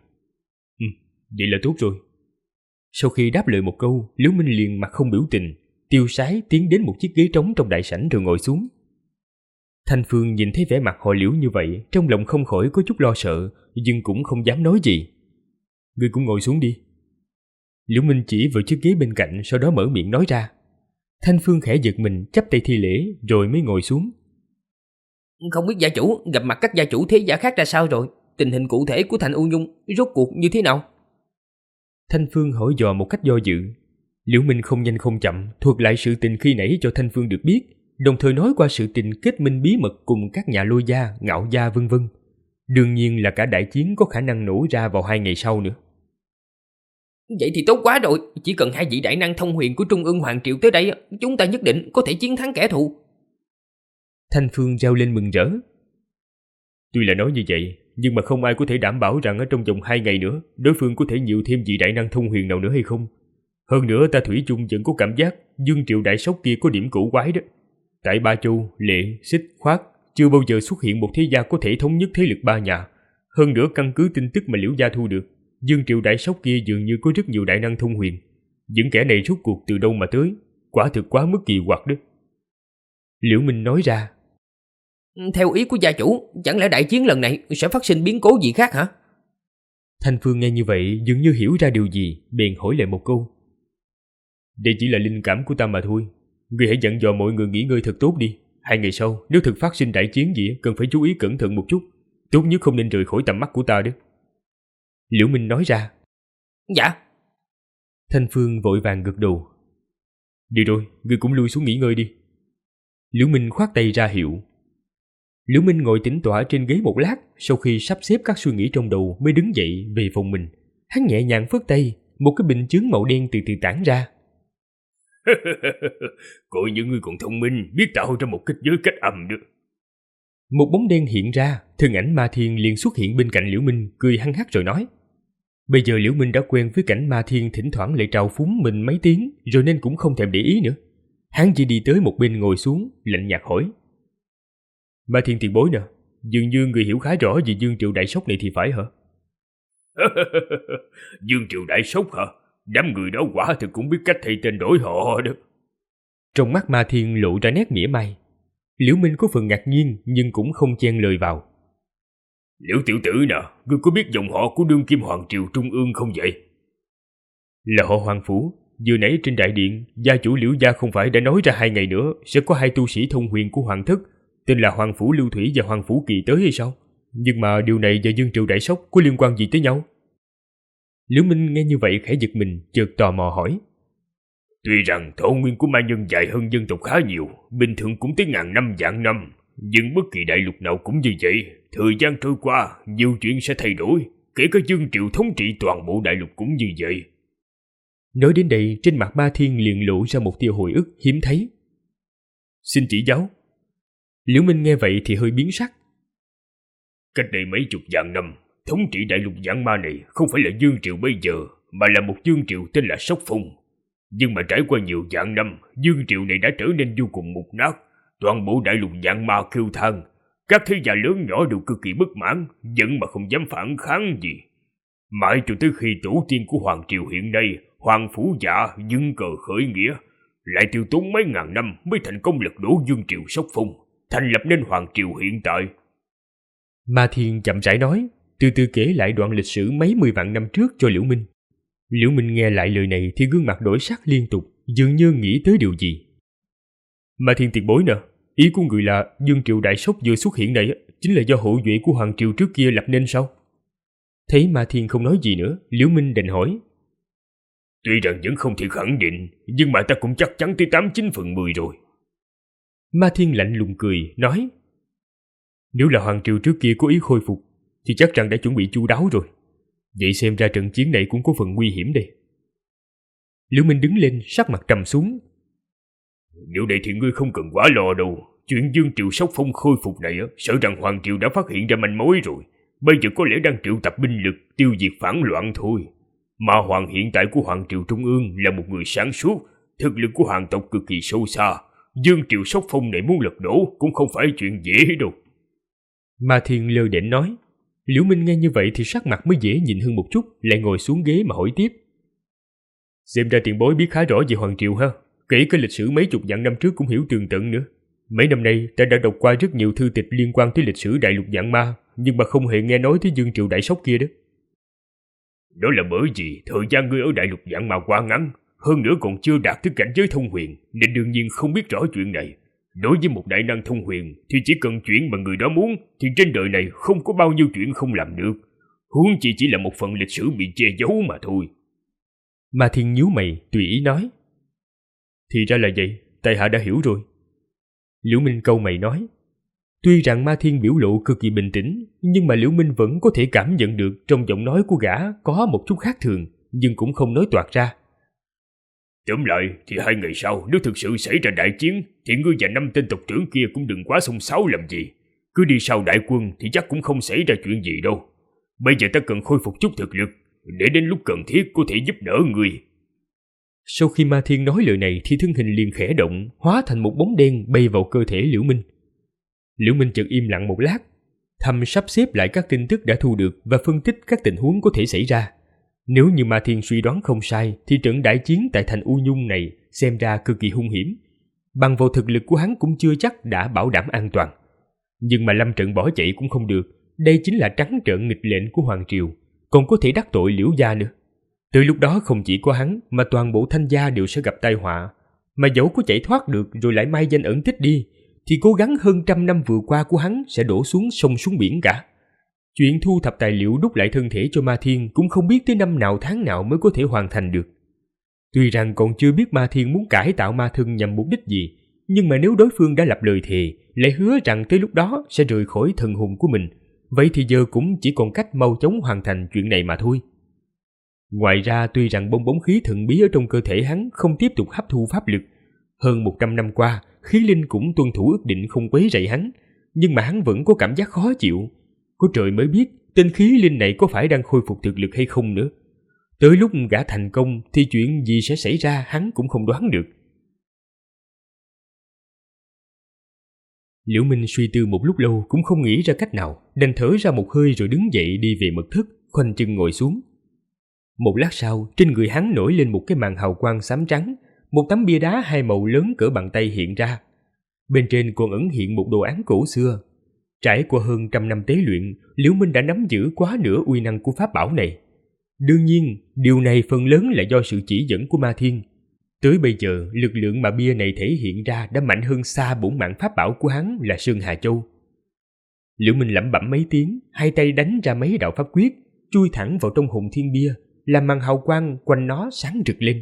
Vậy là tốt rồi. Sau khi đáp lời một câu, Liễu Minh liền mặt không biểu tình, tiêu sái tiến đến một chiếc ghế trống trong đại sảnh rồi ngồi xuống. Thanh Phương nhìn thấy vẻ mặt họ Liễu như vậy, trong lòng không khỏi có chút lo sợ, nhưng cũng không dám nói gì. Ngươi cũng ngồi xuống đi. Liễu Minh chỉ vào chiếc ghế bên cạnh, sau đó mở miệng nói ra. Thanh Phương khẽ giật mình, chắp tay thi lễ rồi mới ngồi xuống. Không biết gia chủ gặp mặt các gia chủ thế gia khác ra sao rồi? Tình hình cụ thể của thành U Nhung rốt cuộc như thế nào? Thanh Phương hỏi dò một cách do dự. Liễu Minh không nhanh không chậm thuật lại sự tình khi nãy cho Thanh Phương được biết, đồng thời nói qua sự tình kết minh bí mật cùng các nhà Lôi gia, Ngạo gia vân vân. Đương nhiên là cả đại chiến có khả năng nổ ra vào 2 ngày sau nữa. Vậy thì tốt quá rồi, chỉ cần 2 vị đại năng thông huyền của Trung ương Hoàng Triều tới đây, chúng ta nhất định có thể chiến thắng kẻ thù. Thanh Phương reo lên mừng rỡ. Tuy là nói như vậy, nhưng mà không ai có thể đảm bảo rằng ở trong vòng 2 ngày nữa, đối phương có thể nhiều thêm vị đại năng thông huyền nào nữa hay không. Hơn nữa ta thủy chung vẫn có cảm giác Dương Triệu Đại Sóc kia có điểm cổ quái đó. Tại Ba Châu, Lệ, Xích, Khoát chưa bao giờ xuất hiện một thế gia có thể thống nhất thế lực 3 nhà. Hơn nữa căn cứ tin tức mà Liễu gia thu được, Dương Triệu Đại Sóc kia dường như có rất nhiều đại năng thông huyền. Những kẻ này rốt cuộc từ đâu mà tới, quả thực quá mức kỳ quặc đó. Liễu Minh nói ra. Theo ý của gia chủ, chẳng lẽ đại chiến lần này sẽ phát sinh biến cố gì khác hả? Thanh Phương nghe như vậy dường như hiểu ra điều gì, bèn hỏi lại một câu. Đây chỉ là linh cảm của ta mà thôi. Ngươi hãy dặn dò mọi người nghỉ ngơi thật tốt đi. 2 ngày sau, nếu thực phát sinh đại chiến gì, cần phải chú ý cẩn thận một chút. Tốt nhất không nên rời khỏi tầm mắt của ta đó. Liễu Minh nói ra. Dạ. Thanh Phương vội vàng gật đầu. Đi rồi, ngươi cũng lui xuống nghỉ ngơi đi. Liễu Minh khoát tay ra hiệu. Liễu Minh ngồi tĩnh tọa trên ghế một lát, sau khi sắp xếp các suy nghĩ trong đầu mới đứng dậy về phòng mình. Hắn nhẹ nhàng phất tay, một cái bình chướng màu đen từ từ tản ra. Coi như ngươi còn thông minh, biết tạo ra một kết giới cách âm được. Một bóng đen hiện ra, thân ảnh Ma Thiên liền xuất hiện bên cạnh Liễu Minh, cười hăng hắc rồi nói. Bây giờ Liễu Minh đã quen với cảnh Ma Thiên thỉnh thoảng lại trào phúng mình mấy tiếng, rồi nên cũng không thèm để ý nữa. Hắn chỉ đi tới một bên ngồi xuống, lạnh nhạt hỏi. Ma Thiên tiền bối nè, dường như người hiểu khá rõ về Dương Triệu đại sốc này thì phải hả? Dương Triệu đại sốc hả? Đám người đó quả thực cũng biết cách thay tên đổi họ đó. Trong mắt Ma Thiên lộ ra nét mỉa mai. Liễu Minh có phần ngạc nhiên nhưng cũng không chen lời vào. Liễu tiểu tử nè, ngươi có biết dòng họ của đương kim hoàng triều trung ương không vậy? Là họ Hoàng Phủ. Vừa nãy trên đại điện, gia chủ Liễu gia không phải đã nói ra 2 ngày nữa sẽ có 2 tu sĩ thông huyền của hoàng thất, tên là Hoàng Phủ Lưu Thủy và Hoàng Phủ Kỳ tới hay sao? Nhưng mà điều này và Dương Triệu đại sốc có liên quan gì tới nhau? Liễu Minh nghe như vậy khẽ giật mình, chợt tò mò hỏi. Tuy rằng thọ nguyên của ma nhân dài hơn dân tộc khá nhiều, bình thường cũng tới ngàn năm vạn năm, nhưng bất kỳ đại lục nào cũng như vậy. Thời gian trôi qua, nhiều chuyện sẽ thay đổi, kể cả Dương Triệu thống trị toàn bộ đại lục cũng như vậy. Nói đến đây, trên mặt Ma Thiên liền lộ ra một tia hồi ức hiếm thấy. Xin chỉ giáo. Liễu Minh nghe vậy thì hơi biến sắc. Cách đây mấy chục vạn năm, thống trị đại lục Giảng Ma này không phải là Dương Triệu bây giờ, mà là một Dương Triệu tên là Sóc Phong. Nhưng mà trải qua nhiều vạn năm, Dương Triệu này đã trở nên vô cùng mục nát. Toàn bộ đại lục Giảng Ma kêu than, các thế gia lớn nhỏ đều cực kỳ bất mãn, giận mà không dám phản kháng gì. Mãi cho tới khi tổ tiên của Hoàng Triều hiện nay, Hoàng Phủ Dạ dâng cờ khởi nghĩa, lại tiêu tốn mấy ngàn năm mới thành công lật đổ Dương Triệu Sóc Phong, thành lập nên Hoàng Triều hiện tại. Ma Thiên chậm rãi nói, từ từ kể lại đoạn lịch sử mấy 10 vạn năm trước cho Liễu Minh. Liễu Minh nghe lại lời này thì gương mặt đổi sắc liên tục, dường như nghĩ tới điều gì. Ma Thiên tiền bối nè, ý của người là Dương Triệu đại sốc vừa xuất hiện này chính là do hậu duệ của Hoàng Triều trước kia lập nên sao? Thấy Ma Thiên không nói gì nữa, Liễu Minh đành hỏi. Tuy rằng vẫn không thể khẳng định, nhưng mà ta cũng chắc chắn tới 89/10 rồi. Ma Thiên lạnh lùng cười, nói. Nếu là Hoàng Triều trước kia có ý khôi phục, thì chắc rằng đã chuẩn bị chu đáo rồi. Vậy xem ra trận chiến này cũng có phần nguy hiểm đây. Liễu Minh đứng lên, sắc mặt trầm xuống. Điều này thì ngươi không cần quá lo đâu. Chuyện Dương Triệu Sóc Phong khôi phục này, sợ rằng Hoàng Triều đã phát hiện ra manh mối rồi. Bây giờ có lẽ đang triệu tập binh lực tiêu diệt phản loạn thôi. Mà Hoàng hiện tại của Hoàng Triều Trung ương là một người sáng suốt, thực lực của hoàng tộc cực kỳ sâu xa. Dương Triệu Sóc Phong này muốn lật đổ cũng không phải chuyện dễ đâu. Ma Thiên lơ đễnh nói. Liễu Minh nghe như vậy thì sắc mặt mới dễ nhìn hơn một chút, lại ngồi xuống ghế mà hỏi tiếp. Xem ra tiền bối biết khá rõ về Hoàng Triều ha, kể cả lịch sử mấy chục vạn năm trước cũng hiểu tường tận nữa. Mấy năm nay ta đã đọc qua rất nhiều thư tịch liên quan tới lịch sử đại lục Giảng Ma, nhưng mà không hề nghe nói tới Dương Triệu đại sốc kia đó. Đó là bởi vì thời gian ngươi ở đại lục Giảng Ma quá ngắn, hơn nữa còn chưa đạt tới cảnh giới thông huyền, nên đương nhiên không biết rõ chuyện này. Đối với một đại năng thông huyền thì chỉ cần chuyện mà người đó muốn thì trên đời này không có bao nhiêu chuyện không làm được. Huống chi chỉ là một phần lịch sử bị che giấu mà thôi. Ma Thiên nhíu mày, tùy ý nói. Thì ra là vậy, tại hạ đã hiểu rồi. Liễu Minh câu mày nói. Tuy rằng Ma Thiên biểu lộ cực kỳ bình tĩnh, nhưng mà Liễu Minh vẫn có thể cảm nhận được trong giọng nói của gã có một chút khác thường, nhưng cũng không nói toạc ra. Tóm lại thì 2 ngày sau, nếu thực sự xảy ra đại chiến thì ngươi và 5 tên tộc trưởng kia cũng đừng quá xông xáo làm gì. Cứ đi sau đại quân thì chắc cũng không xảy ra chuyện gì đâu. Bây giờ ta cần khôi phục chút thực lực, để đến lúc cần thiết có thể giúp đỡ ngươi. Sau khi Ma Thiên nói lời này thì thân hình liền khẽ động, hóa thành một bóng đen bay vào cơ thể Liễu Minh. Liễu Minh chợt im lặng một lát, thầm sắp xếp lại các tin tức đã thu được và phân tích các tình huống có thể xảy ra. Nếu như Ma Thiên suy đoán không sai thì trận đại chiến tại thành U Nhung này xem ra cực kỳ hung hiểm. Bằng vào thực lực của hắn cũng chưa chắc đã bảo đảm an toàn. Nhưng mà lâm trận bỏ chạy cũng không được, đây chính là trắng trợn nghịch lệnh của Hoàng Triều, còn có thể đắc tội Liễu gia nữa. Tới lúc đó không chỉ có hắn mà toàn bộ Thanh gia đều sẽ gặp tai họa. Mà dẫu có chạy thoát được rồi lại mai danh ẩn tích đi, thì cố gắng hơn 100 năm vừa qua của hắn sẽ đổ xuống sông xuống biển cả. Chuyện thu thập tài liệu đúc lại thân thể cho Ma Thiên cũng không biết tới năm nào tháng nào mới có thể hoàn thành được. Tuy rằng còn chưa biết Ma Thiên muốn cải tạo ma thân nhằm mục đích gì, nhưng mà nếu đối phương đã lập lời thề, lại hứa rằng tới lúc đó sẽ rời khỏi thần hồn của mình, vậy thì giờ cũng chỉ còn cách mau chóng hoàn thành chuyện này mà thôi. Ngoài ra tuy rằng bong bóng khí thần bí ở trong cơ thể hắn không tiếp tục hấp thu pháp lực, hơn 100 năm qua khí linh cũng tuân thủ ước định không quấy rầy hắn, nhưng mà hắn vẫn có cảm giác khó chịu. Có trời mới biết tên khí linh này có phải đang khôi phục thực lực hay không nữa. Tới lúc gã thành công thì chuyện gì sẽ xảy ra hắn cũng không đoán được. Liễu Minh suy tư một lúc lâu cũng không nghĩ ra cách nào, đành thở ra một hơi rồi đứng dậy đi về mật thất, khoanh chân ngồi xuống. Một lát sau, trên người hắn nổi lên một cái màn hào quang xám trắng, một tấm bia đá hai màu lớn cỡ bàn tay hiện ra. Bên trên còn ẩn hiện một đồ án cổ xưa. Trải qua hơn 100 năm tế luyện, Liễu Minh đã nắm giữ quá nửa uy năng của pháp bảo này. Đương nhiên, điều này phần lớn là do sự chỉ dẫn của Ma Thiên. Tới bây giờ, lực lượng mà bia này thể hiện ra đã mạnh hơn xa bổn mạng pháp bảo của hắn là Sơn Hà Châu. Liễu Minh lẩm bẩm mấy tiếng, hai tay đánh ra mấy đạo pháp quyết, chui thẳng vào trong hồn thiên bia, làm màn hào quang quanh nó sáng rực lên.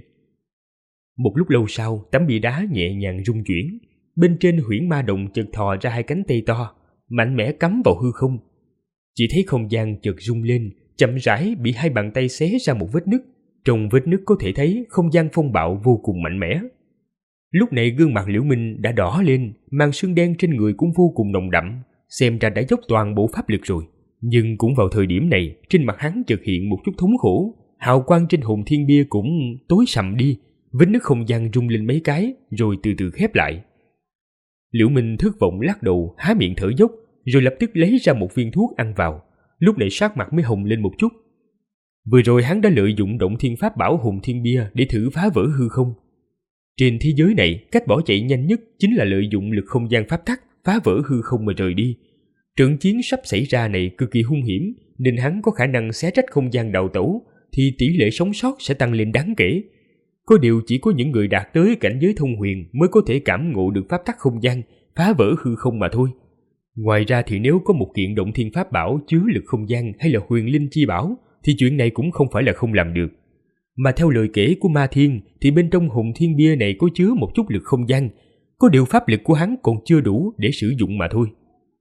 Một lúc lâu sau, tấm bia đá nhẹ nhàng rung chuyển, bên trên huyễn ma động chợt thò ra hai cánh tay to, mạnh mẽ cắm vào hư không. Chỉ thấy không gian chợt rung lên, chậm rãi bị hai bàn tay xé ra một vết nứt. Trong vết nứt có thể thấy không gian phong bạo vô cùng mạnh mẽ. Lúc này gương mặt Liễu Minh đã đỏ lên, màn sương đen trên người cũng vô cùng nồng đậm, xem ra đã dốc toàn bộ pháp lực rồi. Nhưng cũng vào thời điểm này, trên mặt hắn chợt hiện một chút thống khổ, hào quang trên hồn thiên bia cũng tối sầm đi, vết nứt không gian rung lên mấy cái rồi từ từ khép lại. Liễu Minh thất vọng lắc đầu, há miệng thở dốc, rồi lập tức lấy ra một viên thuốc ăn vào. Lúc này sắc mặt mới hồng lên một chút. Vừa rồi hắn đã lợi dụng động thiên pháp bảo hồn thiên bia để thử phá vỡ hư không. Trên thế giới này, cách bỏ chạy nhanh nhất chính là lợi dụng lực không gian pháp tắc phá vỡ hư không mà rời đi. Trận chiến sắp xảy ra này cực kỳ hung hiểm, nên hắn có khả năng xé rách không gian đào tẩu, thì tỷ lệ sống sót sẽ tăng lên đáng kể. Có điều chỉ có những người đạt tới cảnh giới thông huyền mới có thể cảm ngộ được pháp tắc không gian, phá vỡ hư không mà thôi. Ngoài ra thì nếu có một kiện động thiên pháp bảo chứa lực không gian hay là huyền linh chi bảo, thì chuyện này cũng không phải là không làm được. Mà theo lời kể của Ma Thiên thì bên trong hồn thiên bia này có chứa một chút lực không gian, có điều pháp lực của hắn còn chưa đủ để sử dụng mà thôi.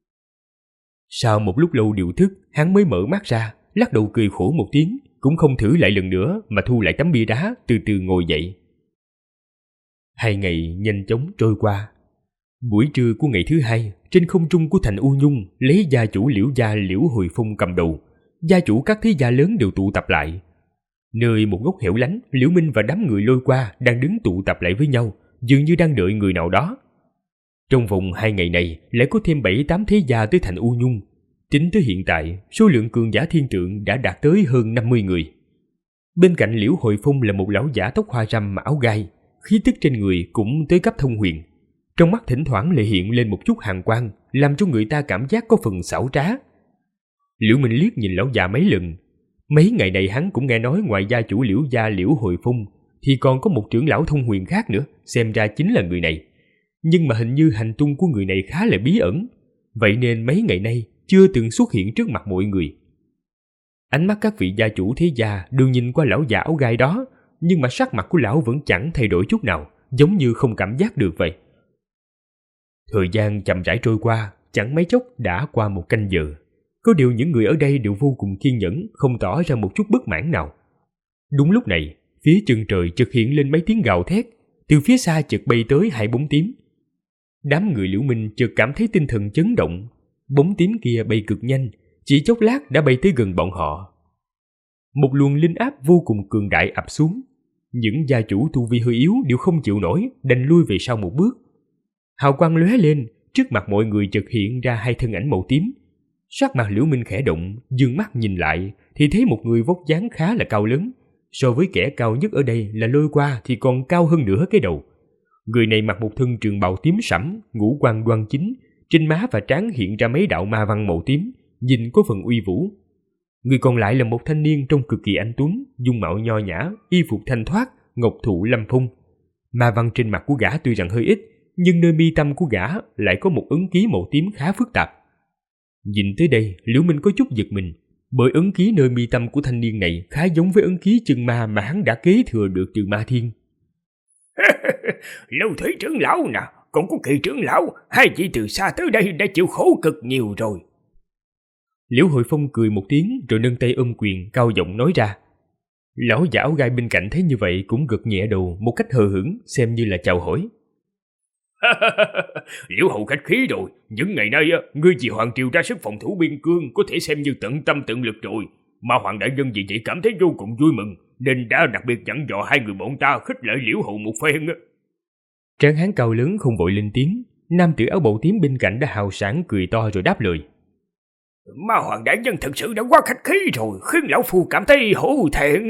Sau một lúc lâu điều thức, hắn mới mở mắt ra, lắc đầu cười khổ một tiếng, cũng không thử lại lần nữa mà thu lại tấm bia đá, từ từ ngồi dậy. 2 ngày nhanh chóng trôi qua. Buổi trưa của ngày thứ 2, trên không trung của thành U Nhung, lấy gia chủ Liễu gia Liễu Hồi Phong cầm đầu, gia chủ các thế gia lớn đều tụ tập lại. Nơi một góc hẻo lánh, Liễu Minh và đám người lôi qua đang đứng tụ tập lại với nhau, dường như đang đợi người nào đó. Trong vòng 2 ngày này, lại có thêm 7-8 thế gia tới thành U Nhung. Tính tới hiện tại, số lượng cường giả thiên tượng đã đạt tới hơn 50 người. Bên cạnh Liễu Hồi Phong là một lão giả tóc hoa râm mà áo gai, khí tức trên người cũng tới cấp thông huyền. Trong mắt thỉnh thoảng lại hiện lên một chút hàn quang, làm cho người ta cảm giác có phần xảo trá. Liễu Minh liếc nhìn lão già mấy lần. Mấy ngày này hắn cũng nghe nói ngoài gia chủ Liễu gia Liễu Hồi Phong thì còn có một trưởng lão thông huyền khác nữa, xem ra chính là người này. Nhưng mà hình như hành tung của người này khá là bí ẩn, vậy nên mấy ngày nay chưa từng xuất hiện trước mặt mọi người. Ánh mắt các vị gia chủ thế gia đều nhìn qua lão già áo gai đó, nhưng mà sắc mặt của lão vẫn chẳng thay đổi chút nào, giống như không cảm giác được vậy. Thời gian chậm rãi trôi qua, chẳng mấy chốc đã qua 1 canh giờ. Có điều những người ở đây đều vô cùng kiên nhẫn, không tỏ ra một chút bất mãn nào. Đúng lúc này, phía chân trời chợt hiện lên mấy tiếng gào thét, từ phía xa chợt bay tới 2 bóng tím. Đám người Liễu Minh chợt cảm thấy tinh thần chấn động. Bóng tím kia bay cực nhanh, chỉ chốc lát đã bay tới gần bọn họ. Một luồng linh áp vô cùng cường đại ập xuống. Những gia chủ tu vi hơi yếu đều không chịu nổi, đành lui về sau một bước. Hào quang lóe lên, trước mặt mọi người chợt hiện ra 2 thân ảnh màu tím. Sắc mặt Liễu Minh khẽ động, dương mắt nhìn lại thì thấy một người vóc dáng khá là cao lớn, so với kẻ cao nhất ở đây là Lôi Qua thì còn cao hơn nửa cái đầu. Người này mặc một thân trường bào tím sẫm, ngũ quan đoan chính, trên má và trán hiện ra mấy đạo ma văn màu tím, nhìn có phần uy vũ. Người còn lại là một thanh niên trông cực kỳ anh tuấn, dung mạo nho nhã, y phục thanh thoát, ngọc thụ lâm phong. Ma văn trên mặt của gã tuy rằng hơi ít, nhưng nơi mi tâm của gã lại có một ấn ký màu tím khá phức tạp. Nhìn tới đây, Liễu Minh có chút giật mình, bởi ấn ký nơi mi tâm của thanh niên này khá giống với ấn ký chân ma mà hắn đã kế thừa được từ Ma Thiên. Lưu Thủy trưởng lão nè, còn có Kỳ trưởng lão, hai vị từ xa tới đây đã chịu khổ cực nhiều rồi. Liễu Hội Phong cười một tiếng rồi nâng tay ôm quyền, cao giọng nói ra. Lão giả áo gai bên cạnh thấy như vậy cũng gật nhẹ đầu một cách hờ hững, xem như là chào hỏi. Liễu hầu khách khí rồi, những ngày nay ngươi vì Hoàng triều ra sức phòng thủ biên cương có thể xem như tận tâm tận lực rồi, mà Hoàng đại nhân vì vậy cảm thấy vô cùng vui mừng, nên đã đặc biệt dặn dò hai người bọn ta khích lệ Liễu hầu một phen. Tráng hán cao lớn không vội lên tiếng, nam tử áo bào tím bên cạnh đã hào sảng cười to rồi đáp lời. Ma Hoàng đại nhân thật sự đã quá khách khí rồi, khiến lão phu cảm thấy hổ thẹn.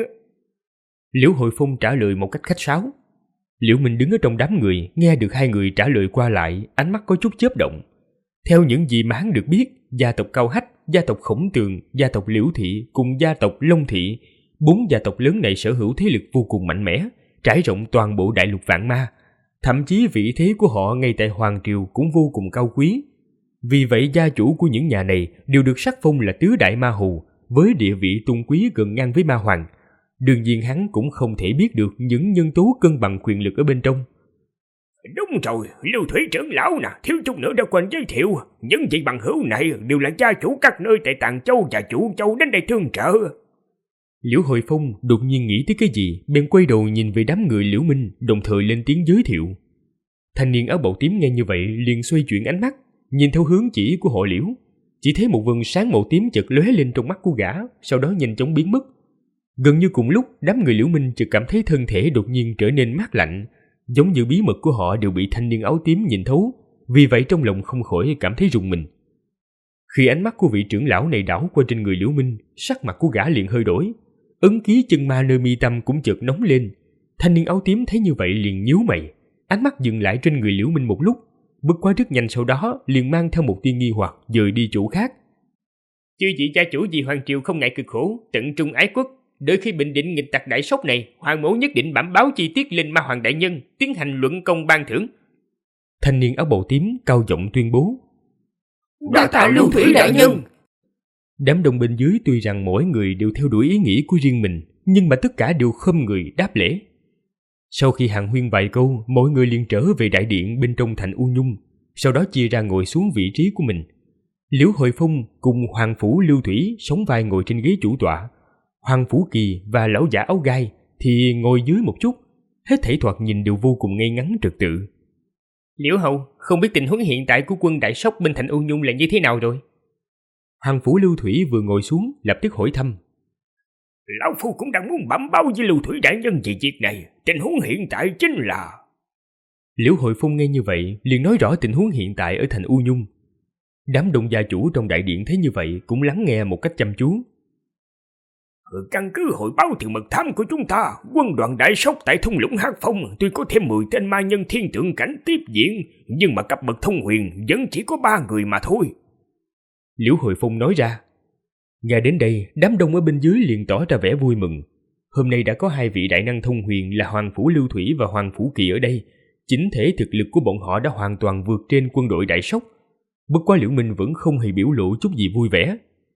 Liễu Hội Phong trả lời một cách khách sáo. Liễu Minh đứng ở trong đám người, nghe được hai người trả lời qua lại, ánh mắt có chút chớp động. Theo những gì mà hắn được biết, gia tộc Cao Hách, gia tộc Khổng Tường, gia tộc Liễu Thị cùng gia tộc Long Thị, 4 gia tộc lớn này sở hữu thế lực vô cùng mạnh mẽ, trải rộng toàn bộ đại lục Vạn Ma. Thậm chí vị thế của họ ngay tại Hoàng Triều cũng vô cùng cao quý. Vì vậy gia chủ của những nhà này đều được sắc phong là tứ đại ma hù, với địa vị tôn quý gần ngang với ma hoàng. Đương nhiên hắn cũng không thể biết được những nhân tố cân bằng quyền lực ở bên trong. Đúng rồi, Lưu Thủy trưởng lão nè, thiếu chút nữa đã quên giới thiệu. Những vị bằng hữu này đều là gia chủ các nơi tại Tàng Châu và Chủ Châu đến đây tương trợ. Liễu Hội Phong đột nhiên nghĩ tới cái gì, bèn quay đầu nhìn về đám người Liễu Minh, đồng thời lên tiếng giới thiệu. Thanh niên áo bào tím nghe như vậy liền xoay chuyển ánh mắt, nhìn theo hướng chỉ của họ Liễu. Chỉ thấy một vầng sáng màu tím chợt lóe lên trong mắt của gã, sau đó nhanh chóng biến mất. Gần như cùng lúc, đám người Liễu Minh chợt cảm thấy thân thể đột nhiên trở nên mát lạnh, giống như bí mật của họ đều bị thanh niên áo tím nhìn thấu, vì vậy trong lòng không khỏi cảm thấy rùng mình. Khi ánh mắt của vị trưởng lão này đảo qua trên người Liễu Minh, sắc mặt của gã liền hơi đổi, ấn ký chân ma nơi mi tâm cũng chợt nóng lên. Thanh niên áo tím thấy như vậy liền nhíu mày, ánh mắt dừng lại trên người Liễu Minh một lúc, bất quá rất nhanh sau đó liền mang theo một tia nghi hoặc dời đi chỗ khác. Chư vị gia chủ vì Hoàng Triều không ngại cực khổ, tận trung ái quốc, đợi khi bình định nghịch tặc đại sốc này, Hoàng mẫu nhất định bẩm báo chi tiết lên Ma Hoàng đại nhân, tiến hành luận công ban thưởng. Thanh niên áo bào tím cao giọng tuyên bố. Đa tạ Lưu Thủy đại nhân. Đám đông bên dưới tuy rằng mỗi người đều theo đuổi ý nghĩ của riêng mình, nhưng mà tất cả đều khom người đáp lễ. Sau khi hàn huyên vài câu, mỗi người liền trở về đại điện bên trong thành U Nhung, sau đó chia ra ngồi xuống vị trí của mình. Liễu Hội Phong cùng Hoàng Phủ Lưu Thủy sóng vai ngồi trên ghế chủ tọa, Hoàng Phủ Kỳ và lão giả áo gai thì ngồi dưới một chút, hết thảy thoạt nhìn đều vô cùng ngay ngắn trật tự. Liễu hậu, không biết tình huống hiện tại của quân đại sốc bên thành U Nhung là như thế nào rồi? Hoàng Phủ Lưu Thủy vừa ngồi xuống lập tức hỏi thăm. Lão phu cũng đang muốn bẩm báo với Lưu Thủy đại nhân về việc này. Tình huống hiện tại chính là... Liễu Hội Phong nghe như vậy liền nói rõ tình huống hiện tại ở thành U Nhung. Đám đông gia chủ trong đại điện thấy như vậy cũng lắng nghe một cách chăm chú. Căn cứ hội báo từ mật thám của chúng ta, quân đoàn đại sốc tại thung lũng Hắc Phong tuy có thêm 10 tên ma nhân thiên tượng cảnh tiếp diện, nhưng mà cấp bậc thông huyền vẫn chỉ có 3 người mà thôi. Liễu Hội Phong nói ra. Nghe đến đây, đám đông ở bên dưới liền tỏ ra vẻ vui mừng. Hôm nay đã có 2 vị đại năng thông huyền là Hoàng Phủ Lưu Thủy và Hoàng Phủ Kỳ ở đây, chính thể thực lực của bọn họ đã hoàn toàn vượt trên quân đội đại sốc. Bất quá Liễu Minh vẫn không hề biểu lộ chút gì vui vẻ.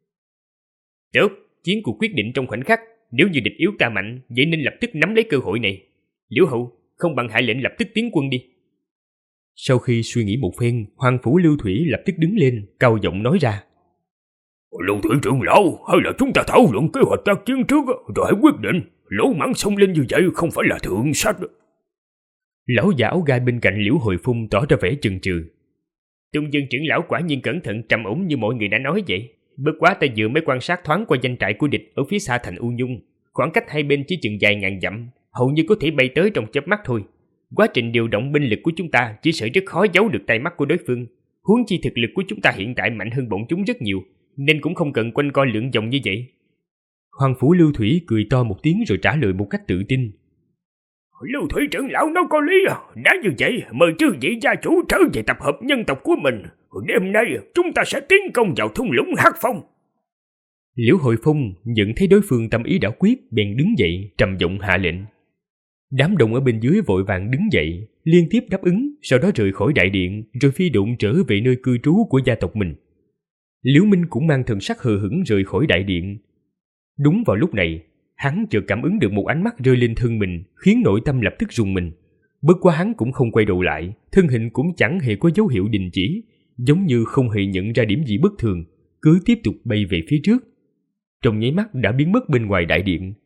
Tốt, chiến cuộc quyết định trong khoảnh khắc, nếu như địch yếu ta mạnh, vậy nên lập tức nắm lấy cơ hội này. Liễu hậu, không bằng hạ lệnh lập tức tiến quân đi. Sau khi suy nghĩ một phen, Hoàng Phủ Lưu Thủy lập tức đứng lên, cao giọng nói ra. Lưu Thủy trưởng lão, hay là chúng ta thảo luận kế hoạch tác chiến trước rồi hãy quyết định. Lỗ mãng xông lên như vậy không phải là thượng sách. Lão già áo gai bên cạnh Liễu Hồi Phong tỏ ra vẻ chần chừ. Tung Dương trưởng lão quả nhiên cẩn thận trầm ổn như mọi người đã nói vậy. Bất quá ta vừa mới quan sát thoáng qua doanh trại của địch ở phía xa thành U Nhung, khoảng cách hai bên chỉ chừng vài ngàn dặm, hầu như có thể bay tới trong chớp mắt thôi. Quá trình điều động binh lực của chúng ta chỉ sợ rất khó giấu được tay mắt của đối phương. Huống chi thực lực của chúng ta hiện tại mạnh hơn bọn chúng rất nhiều, nên cũng không cần quanh co lượn vòng như vậy. Hoàng Phủ Lưu Thủy cười to một tiếng rồi trả lời một cách tự tin. Lưu Thủy trưởng lão nói có lý à. Đã như vậy, mời chư vị gia chủ trở về tập hợp nhân tộc của mình. Đêm nay chúng ta sẽ tiến công vào thung lũng Hắc Phong. Liễu Hội Phong nhận thấy đối phương tâm ý đã quyết, bèn đứng dậy trầm giọng hạ lệnh. Đám đông ở bên dưới vội vàng đứng dậy, liên tiếp đáp ứng, sau đó rời khỏi đại điện, rồi phi độn trở về nơi cư trú của gia tộc mình. Liễu Minh cũng mang thần sắc hờ hững rời khỏi đại điện. Đúng vào lúc này, hắn chợt cảm ứng được một ánh mắt rơi lên thân mình, khiến nội tâm lập tức rùng mình. Bất quá hắn cũng không quay đầu lại, thân hình cũng chẳng hề có dấu hiệu đình chỉ, giống như không hề nhận ra điểm gì bất thường, cứ tiếp tục bay về phía trước. Trong nháy mắt đã biến mất bên ngoài đại điện.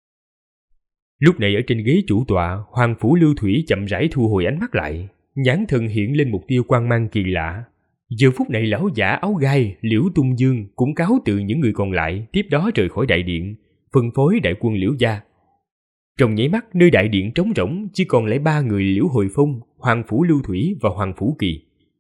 Lúc này ở trên ghế chủ tọa, Hoàng Phủ Lưu Thủy chậm rãi thu hồi ánh mắt lại, nhãn thần hiện lên một tia quang mang kỳ lạ. Giờ phút này lão giả áo gai Liễu Tung Dương cũng cáo từ những người còn lại, tiếp đó rời khỏi đại điện, phân phối đại quân Liễu gia. Trong nháy mắt, nơi đại điện trống rỗng chỉ còn lại 3 người Liễu Hồi Phong, Hoàng Phủ Lưu Thủy và Hoàng Phủ Kỳ.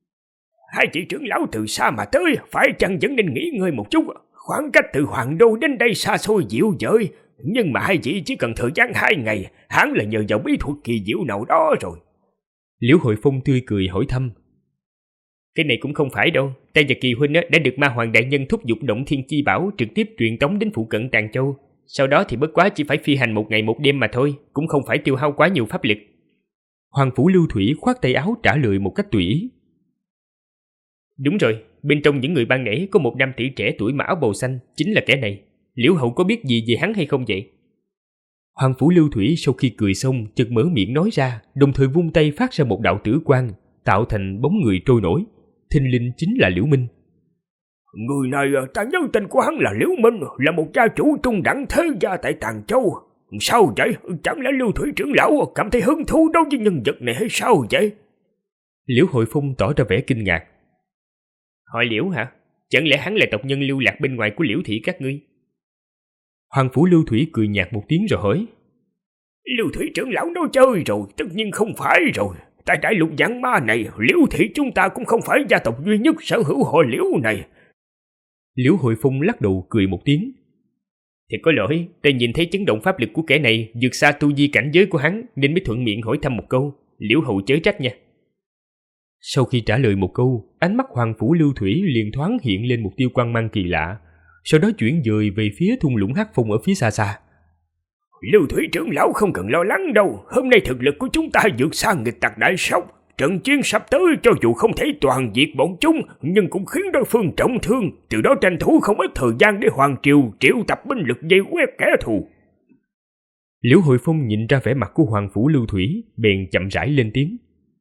Hai vị trưởng lão từ xa mà tới, phải chăng vẫn nên nghỉ ngơi một chút? Khoảng cách từ Hoàng Đô đến đây xa xôi dịu dời, nhưng mà hai vị chỉ cần thời gian 2 ngày, hẳn là nhờ vào bí thuật kỳ diệu nào đó rồi. Liễu Hội Phong tươi cười hỏi thăm. Cái này cũng không phải đâu, ta và Kỳ huynh đã được Ma Hoàng đại nhân thúc giục Động Thiên Chi Bảo trực tiếp truyền tống đến phụ cận Tàn Châu. Sau đó thì bất quá chỉ phải phi hành 1 ngày 1 đêm mà thôi, cũng không phải tiêu hao quá nhiều pháp lực. Hoàng Phủ Lưu Thủy khoát tay áo trả lời một cách tùy ý. Đúng rồi, bên trong những người ban nãy có một nam tử trẻ tuổi mặc áo bào xanh, chính là kẻ này. Liễu hậu có biết gì về hắn hay không vậy? Hoàng Phủ Lưu Thủy sau khi cười xong chợt mở miệng nói ra, đồng thời vung tay phát ra một đạo tử quang, tạo thành bóng người trôi nổi. Thình lình chính là Liễu Minh. Người này ta nhớ tên của hắn là Liễu Minh, là một gia chủ trung đẳng thế gia tại Tàn Châu. Sao vậy? Chẳng lẽ Lưu Thủy trưởng lão cảm thấy hứng thú đối với nhân vật này hay sao vậy? Liễu Hội Phong tỏ ra vẻ kinh ngạc. Họ Liễu hả? Chẳng lẽ hắn là tộc nhân lưu lạc bên ngoài của Liễu thị các ngươi? Hoàng Phủ Lưu Thủy cười nhạt một tiếng rồi hỏi. Lưu Thủy trưởng lão nói chơi rồi, tất nhiên không phải rồi. Tại đại lục Giảng Ma này, Liễu thị chúng ta cũng không phải gia tộc duy nhất sở hữu họ Liễu này. Liễu Hội Phong lắc đầu cười một tiếng. Thì có lỗi, ta nhìn thấy chấn động pháp lực của kẻ này vượt xa tu vi cảnh giới của hắn, nên mới thuận miệng hỏi thăm một câu. Liễu hậu chớ trách nha. Sau khi trả lời một câu, ánh mắt Hoàng Phủ Lưu Thủy liền thoáng hiện lên một tia quang mang kỳ lạ, sau đó chuyển dời về phía thung lũng hắc phong ở phía xa xa. Lưu Thủy trưởng lão không cần lo lắng đâu, hôm nay thực lực của chúng ta vượt xa nghịch tặc đại sóc. Trận chiến sắp tới cho dù không thể toàn diệt bọn chúng, nhưng cũng khiến đối phương trọng thương, từ đó tranh thủ không ít thời gian để Hoàng triều triệu tập binh lực vây quét kẻ thù. Liễu Hội Phong nhìn ra vẻ mặt của Hoàng Phủ Lưu Thủy, bèn chậm rãi lên tiếng.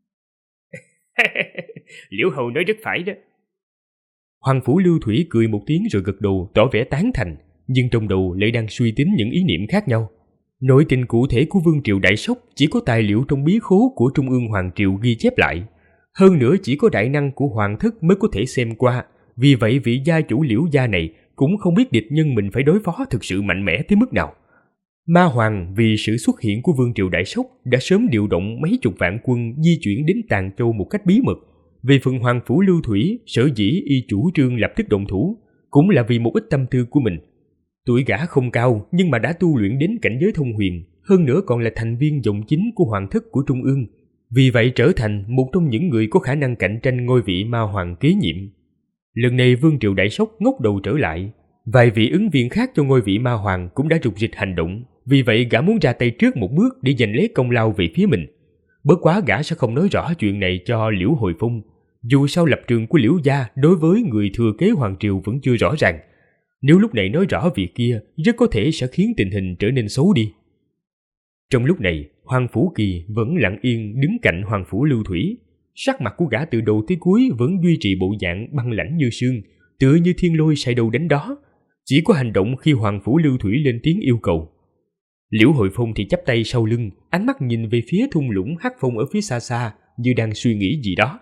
Liễu hầu nói rất phải đó. Hoàng Phủ Lưu Thủy cười một tiếng rồi gật đầu tỏ vẻ tán thành, nhưng trong đầu lại đang suy tính những ý niệm khác nhau. Nội tình cụ thể của Vương triều Đại Sóc chỉ có tài liệu trong bí khố của Trung ương Hoàng triều ghi chép lại. Hơn nữa chỉ có đại năng của Hoàng thất mới có thể xem qua, vì vậy vị gia chủ Liễu gia này cũng không biết địch nhân mình phải đối phó thực sự mạnh mẽ tới mức nào. Ma Hoàng vì sự xuất hiện của Vương triều Đại Sóc đã sớm điều động mấy chục vạn quân di chuyển đến Tàn Châu một cách bí mật. Về phần Hoàng Phủ Lưu Thủy, sở dĩ y chủ trương lập tức động thủ, cũng là vì một ít tâm tư của mình. Tuổi gã không cao nhưng mà đã tu luyện đến cảnh giới thông huyền, hơn nữa còn là thành viên dòng chính của Hoàng thất của Trung ương, vì vậy trở thành một trong những người có khả năng cạnh tranh ngôi vị Ma Hoàng kế nhiệm. Lần này Vương triều Đại Sóc ngóc đầu trở lại, vài vị ứng viên khác cho ngôi vị Ma Hoàng cũng đã rục rịch hành động, vì vậy gã muốn ra tay trước một bước để giành lấy công lao về phía mình. Bất quá gã sẽ không nói rõ chuyện này cho Liễu Hồi Phong, dù sao lập trường của Liễu gia đối với người thừa kế Hoàng triều vẫn chưa rõ ràng. Nếu lúc này nói rõ việc kia, rất có thể sẽ khiến tình hình trở nên xấu đi. Trong lúc này, Hoàng Phủ Kỳ vẫn lặng yên đứng cạnh Hoàng Phủ Lưu Thủy. Sắc mặt của gã từ đầu tới cuối vẫn duy trì bộ dạng băng lãnh như sương, tựa như thiên lôi sai đâu đánh đó. Chỉ có hành động khi Hoàng Phủ Lưu Thủy lên tiếng yêu cầu. Liễu Hội Phong thì chắp tay sau lưng, ánh mắt nhìn về phía thung lũng hắc phong ở phía xa xa, như đang suy nghĩ gì đó.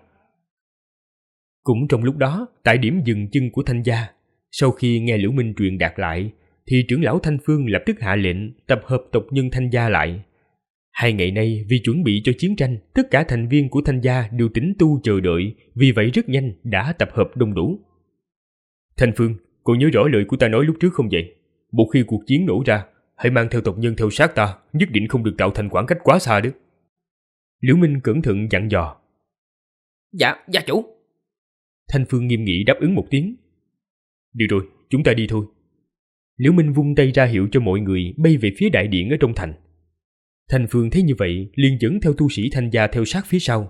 Cũng trong lúc đó, tại điểm dừng chân của Thanh gia, sau khi nghe Liễu Minh truyền đạt lại, thì trưởng lão Thanh Phương lập tức hạ lệnh tập hợp tộc nhân Thanh gia lại. 2 ngày nay vì chuẩn bị cho chiến tranh, tất cả thành viên của Thanh gia đều tĩnh tu chờ đợi, vì vậy rất nhanh đã tập hợp đông đủ. Thanh Phương, cô nhớ rõ lời của ta nói lúc trước không vậy? Một khi cuộc chiến nổ ra, hãy mang theo tộc nhân theo sát ta, nhất định không được tạo thành khoảng cách quá xa đó. Liễu Minh cẩn thận dặn dò. Dạ, gia chủ. Thanh Phương nghiêm nghị đáp ứng một tiếng. Được rồi, chúng ta đi thôi. Liễu Minh vung tay ra hiệu cho mọi người bay về phía đại điện ở trong thành. Thanh Phương thấy như vậy, liền dẫn theo tu sĩ Thanh gia theo sát phía sau.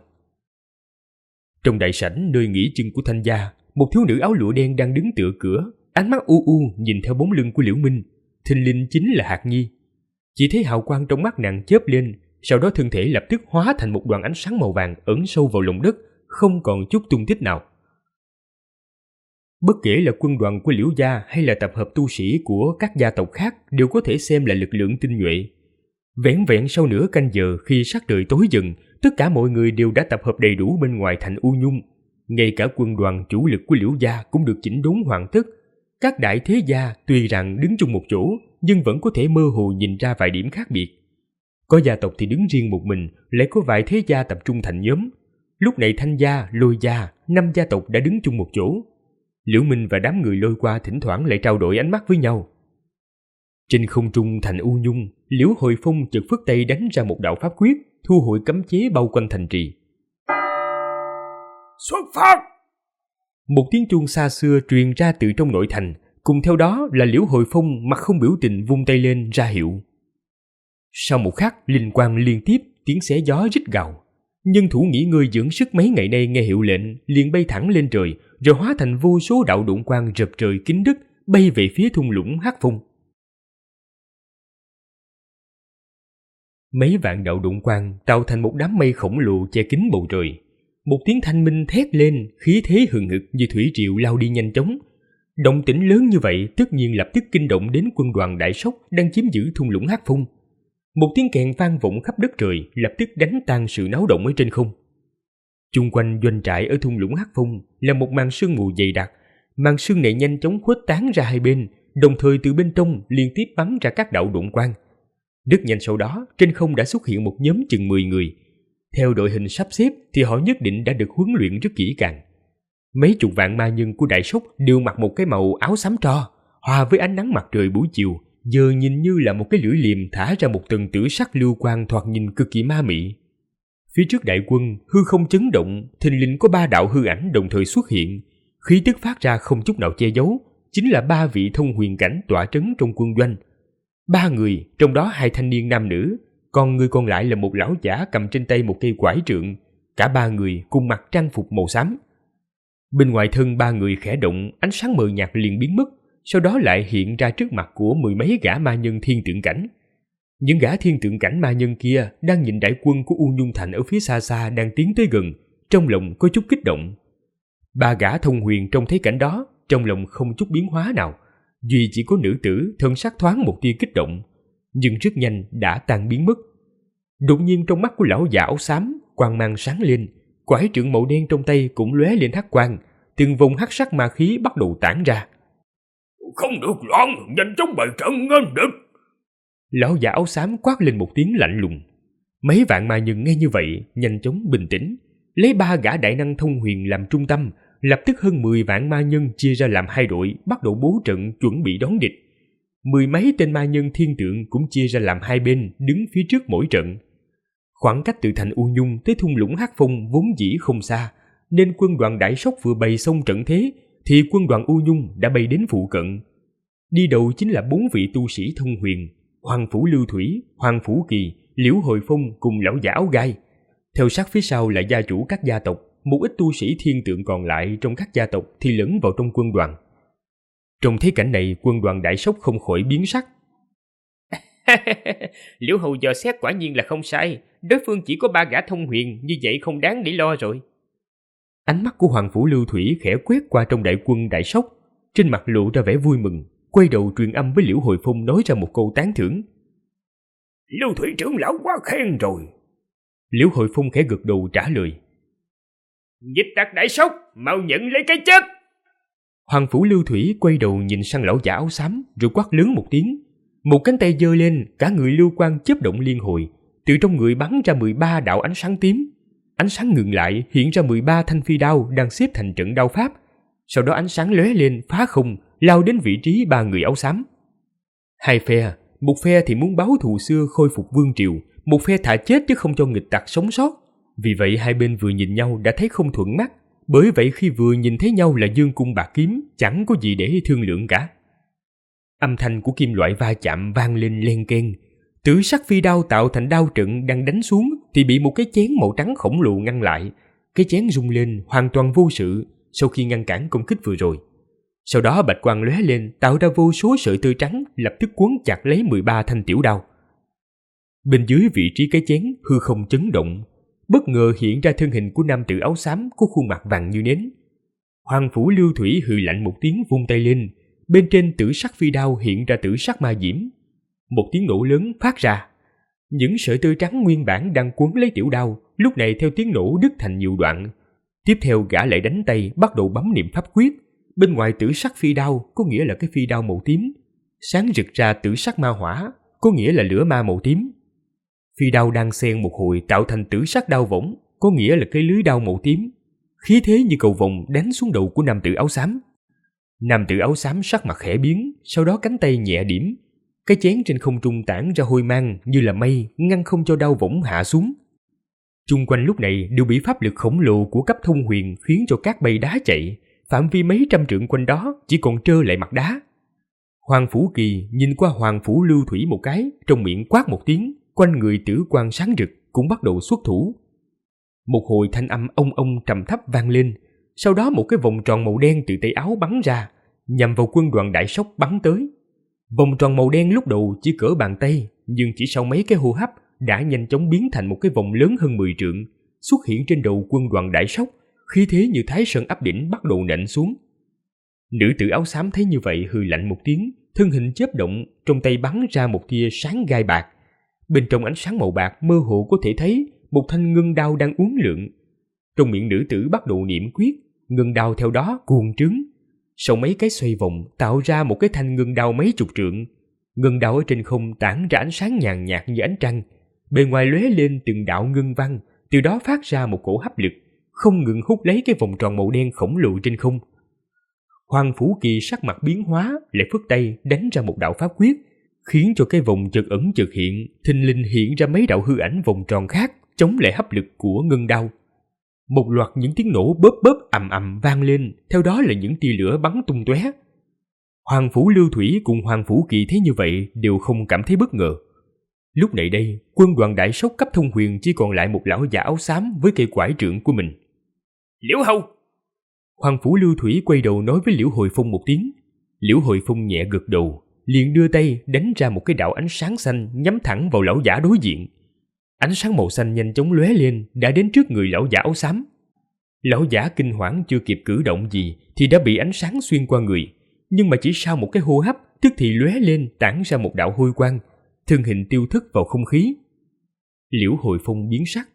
Trong đại sảnh nơi nghỉ chân của Thanh gia, một thiếu nữ áo lụa đen đang đứng tựa cửa, ánh mắt u u nhìn theo bóng lưng của Liễu Minh. Thình lình chính là Hạc Nhi. Chỉ thấy hào quang trong mắt nàng chớp lên, sau đó thân thể lập tức hóa thành một đoàn ánh sáng màu vàng ẩn sâu vào lòng đất, không còn chút tung tích nào. Bất kể là quân đoàn của Liễu gia hay là tập hợp tu sĩ của các gia tộc khác đều có thể xem là lực lượng tinh nhuệ. Vẻn vẹn sau nửa canh giờ khi sắc trời tối dần, tất cả mọi người đều đã tập hợp đầy đủ bên ngoài thành U Nhung. Ngay cả quân đoàn chủ lực của Liễu gia cũng được chỉnh đốn hoàn tất. Các đại thế gia tuy rằng đứng chung một chỗ, nhưng vẫn có thể mơ hồ nhìn ra vài điểm khác biệt. Có gia tộc thì đứng riêng một mình, lại có vài thế gia tập trung thành nhóm. Lúc này Thanh gia, Lôi gia, 5 gia tộc đã đứng chung một chỗ. Liễu Minh và đám người Lôi qua thỉnh thoảng lại trao đổi ánh mắt với nhau. Trên không trung thành U Nhung, Liễu Hồi Phong chợt phất tay đánh ra một đạo pháp quyết, thu hồi cấm chế bao quanh thành trì. Xuất phát! Một tiếng chuông xa xưa truyền ra từ trong nội thành, cùng theo đó là Liễu Hồi Phong mặt không biểu tình vung tay lên ra hiệu. Sau một khắc, linh quang liên tiếp, tiếng xé gió rít gào. Nhân thủ nghỉ ngơi dưỡng sức mấy ngày nay nghe hiệu lệnh, liền bay thẳng lên trời, rồi hóa thành vô số đạo độn quang rập trời kín đất, bay về phía thung lũng Hắc Phong. Mấy vạn đạo độn quang tạo thành một đám mây khổng lồ che kín bầu trời. Một tiếng thanh minh thét lên, khí thế hừng hực như thủy triều lao đi nhanh chóng. Động tĩnh lớn như vậy tất nhiên lập tức kinh động đến quân đoàn Đại Sóc đang chiếm giữ thung lũng Hắc Phong. Một tiếng kèn vang vọng khắp đất trời, lập tức đánh tan sự náo động ở trên không. Chung quanh doanh trại ở thung lũng Hắc Phong là một màn sương mù dày đặc. Màn sương này nhanh chóng khuếch tán ra hai bên, đồng thời từ bên trong liên tiếp bắn ra các đạo độn quang. Rất nhanh sau đó, trên không đã xuất hiện một nhóm chừng 10 người. Theo đội hình sắp xếp thì họ nhất định đã được huấn luyện rất kỹ càng. Mấy chục vạn ma nhân của Đại Sóc đều mặc một cái màu áo xám tro, hòa với ánh nắng mặt trời buổi chiều, giờ nhìn như là một cái lưỡi liềm thả ra một tầng tử sắc lưu quang thoạt nhìn cực kỳ ma mị. Phía trước đại quân, hư không chấn động, thình lình có 3 đạo hư ảnh đồng thời xuất hiện, khí tức phát ra không chút nào che giấu, chính là 3 vị thông huyền cảnh tọa trấn trong quân doanh. 3 người, trong đó 2 thanh niên nam nữ, còn người còn lại là một lão giả cầm trên tay một cây quải trượng. Cả 3 người cùng mặc trang phục màu xám. Bên ngoài thân 3 người khẽ động, ánh sáng mờ nhạt liền biến mất, sau đó lại hiện ra trước mặt của 10 mấy gã ma nhân thiên tượng cảnh. Những gã thiên tượng cảnh ma nhân kia đang nhìn đại quân của U Nhung Thành ở phía xa xa đang tiến tới gần, trong lòng có chút kích động. 3 gã thông huyền trông thấy cảnh đó, trong lòng không chút biến hóa nào, duy chỉ có nữ tử thân sắc thoáng một tia kích động, nhưng rất nhanh đã tan biến mất. Đột nhiên trong mắt của lão già áo xám quang mang sáng lên, quải trượng màu đen trong tay cũng lóe lên hắc quang, từng vùng hắc sắc ma khí bắt đầu tản ra. Không được loạn, nhanh chóng bày trận nghênh địch. Lão già áo xám quát lên một tiếng lạnh lùng. Mấy vạn ma nhân nghe như vậy nhanh chóng bình tĩnh, lấy 3 gã đại năng thông huyền làm trung tâm, lập tức hơn 10 vạn ma nhân chia ra làm 2 đội, bắt đầu bố trận chuẩn bị đón địch. 10 mấy tên ma nhân thiên tượng cũng chia ra làm 2 bên, đứng phía trước mỗi trận. Khoảng cách từ thành U Nhung tới thung lũng Hắc Phong vốn dĩ không xa, nên quân đoàn Đại Sóc vừa bày xong trận thế thì quân đoàn U Nhung đã bay đến phụ cận. Đi đầu chính là 4 vị tu sĩ thông huyền: Hoàng Phủ Lưu Thủy, Hoàng Phủ Kỳ, Liễu Hồi Phong cùng lão giả áo gai. Theo sát phía sau là gia chủ các gia tộc, một ít tu sĩ thiên tượng còn lại trong các gia tộc thì lẫn vào trong quân đoàn. Trong thế cảnh này, quân đoàn Đại Sóc không khỏi biến sắc. Liễu Hầu dò xét quả nhiên là không sai, đối phương chỉ có 3 gã thông huyền, như vậy không đáng để lo rồi. Ánh mắt của Hoàng Phủ Lưu Thủy khẽ quét qua trong đại quân Đại Sóc, trên mặt lộ ra vẻ vui mừng, quay đầu truyền âm với Liễu Hồi Phong nói ra một câu tán thưởng. Lưu Thủy trưởng lão quá khen rồi. Liễu Hồi Phong khẽ gật đầu trả lời. Dịch tặc Đại Sóc, mau nhận lấy cái chết. Hoàng Phủ Lưu Thủy quay đầu nhìn sang lão giả áo xám rồi quát lớn một tiếng. Một cánh tay giơ lên, cả người lưu quang chớp động liên hồi, từ trong người bắn ra 13 đạo ánh sáng tím. Ánh sáng ngừng lại, hiện ra 13 thanh phi đao đang xếp thành trận đao pháp. Sau đó ánh sáng lóe lên phá không, lao đến vị trí 3 người áo xám. Hai phe, một phe thì muốn báo thù xưa khôi phục vương triều, một phe thà chết chứ không cho nghịch tặc sống sót. Vì vậy hai bên vừa nhìn nhau đã thấy không thuận mắt, bởi vậy khi vừa nhìn thấy nhau là dương cung bạc kiếm, chẳng có gì để thương lượng cả. Âm thanh của kim loại va chạm vang lên len keng. Tử sắc phi đao tạo thành đao trận đang đánh xuống thì bị một cái chén màu trắng khổng lồ ngăn lại. Cái chén rung lên hoàn toàn vô sự sau khi ngăn cản công kích vừa rồi. Sau đó bạch quang lóe lên tạo ra vô số sợi tơ trắng lập tức quấn chặt lấy 13 thanh tiểu đao. Bên dưới vị trí cái chén hư không chấn động, bất ngờ hiện ra thân hình của nam tử áo xám có khuôn mặt vàng như nến. Hoàng Phủ Lưu Thủy hừ lạnh một tiếng vung tay lên, bên trên tử sắc phi đao hiện ra tử sắc ma diễm. Một tiếng nổ lớn phát ra. Những sợi tơ trắng nguyên bản đang quấn lấy tiểu đao, lúc này theo tiếng nổ đứt thành nhiều đoạn. Tiếp theo gã lại đánh tay bắt đầu bấm niệm pháp quyết. Bên ngoài tử sắc phi đao có nghĩa là cái phi đao màu tím, sáng rực ra tử sắc ma hỏa, có nghĩa là lửa ma màu tím. Phi đao đang xen một hồi tạo thành tử sắc đao võng, có nghĩa là cái lưới đao màu tím, khí thế như cầu vồng đánh xuống đầu của nam tử áo xám. Nam tử áo xám sắc mặt khẽ biến, sau đó cánh tay nhẹ điểm, cái chén trên không trung tản ra hôi mang như là mây, ngăn không cho đao võng hạ xuống. Chung quanh lúc này đều bị pháp lực khổng lồ của cấp thông huyền khiến cho cát bay đá chạy, phạm vi mấy trăm trượng quanh đó chỉ còn trơ lại mặt đá. Hoàng Phủ Kỳ nhìn qua Hoàng Phủ Lưu Thủy một cái, trong miệng quát một tiếng, quanh người tử quang sáng rực cũng bắt đầu xuất thủ. Một hồi thanh âm ông trầm thấp vang lên, sau đó một cái vòng tròn màu đen từ tay áo bắn ra, nhằm vào quân đoàn Đại Sóc bắn tới. Vòng tròn màu đen lúc đầu chỉ cỡ bàn tay, nhưng chỉ sau mấy cái hô hấp đã nhanh chóng biến thành một cái vòng lớn hơn 10 trượng, xuất hiện trên đầu quân đoàn Đại Sóc, khí thế như Thái Sơn áp đỉnh bắt đầu nện xuống. Nữ tử áo xám thấy như vậy hừ lạnh một tiếng, thân hình chớp động, trong tay bắn ra một tia sáng gai bạc. Bên trong ánh sáng màu bạc mơ hồ có thể thấy một thanh ngân đao đang uốn lượn. Trong miệng nữ tử bắt đầu niệm quyết, ngân đao theo đó cuồng trướng. Sau mấy cái xoay vòng tạo ra một cái thanh ngân đao mấy chục trượng. Ngân đao ở trên không tản ra ánh sáng nhàn nhạt như ánh trăng, bề ngoài lóe lên từng đạo ngân văn, từ đó phát ra một cổ hấp lực, không ngừng hút lấy cái vòng tròn màu đen khổng lồ trên không. Hoàng Phủ Kỳ sắc mặt biến hóa, lại phất tay đánh ra một đạo pháp quyết, khiến cho cái vòng chợt ẩn chợt hiện, thình lình hiện ra mấy đạo hư ảnh vòng tròn khác, chống lại hấp lực của ngân đao. Một loạt những tiếng nổ bóp bóp ầm ầm vang lên, theo đó là những tia lửa bắn tung tóe. Hoàng Phủ Lưu Thủy cùng Hoàng Phủ Kỳ thấy như vậy đều không cảm thấy bất ngờ. Lúc này đây, quân đoàn Đại Sóc cấp thông huyền chỉ còn lại một lão già áo xám với cây quải trượng của mình. Liễu Hầu! Hoàng Phủ Lưu Thủy quay đầu nói với Liễu Hồi Phong một tiếng. Liễu Hồi Phong nhẹ gật đầu, liền đưa tay đánh ra một cái đạo ánh sáng xanh nhắm thẳng vào lão giả đối diện. Ánh sáng màu xanh nhanh chóng lóe lên, đã đến trước người lão giả áo xám. Lão giả kinh hoảng chưa kịp cử động gì thì đã bị ánh sáng xuyên qua người, nhưng mà chỉ sau một cái hô hấp, tức thì lóe lên tản ra một đạo hôi quang, thân hình tiêu thất vào không khí. Liễu Hồi Phong biến sắc.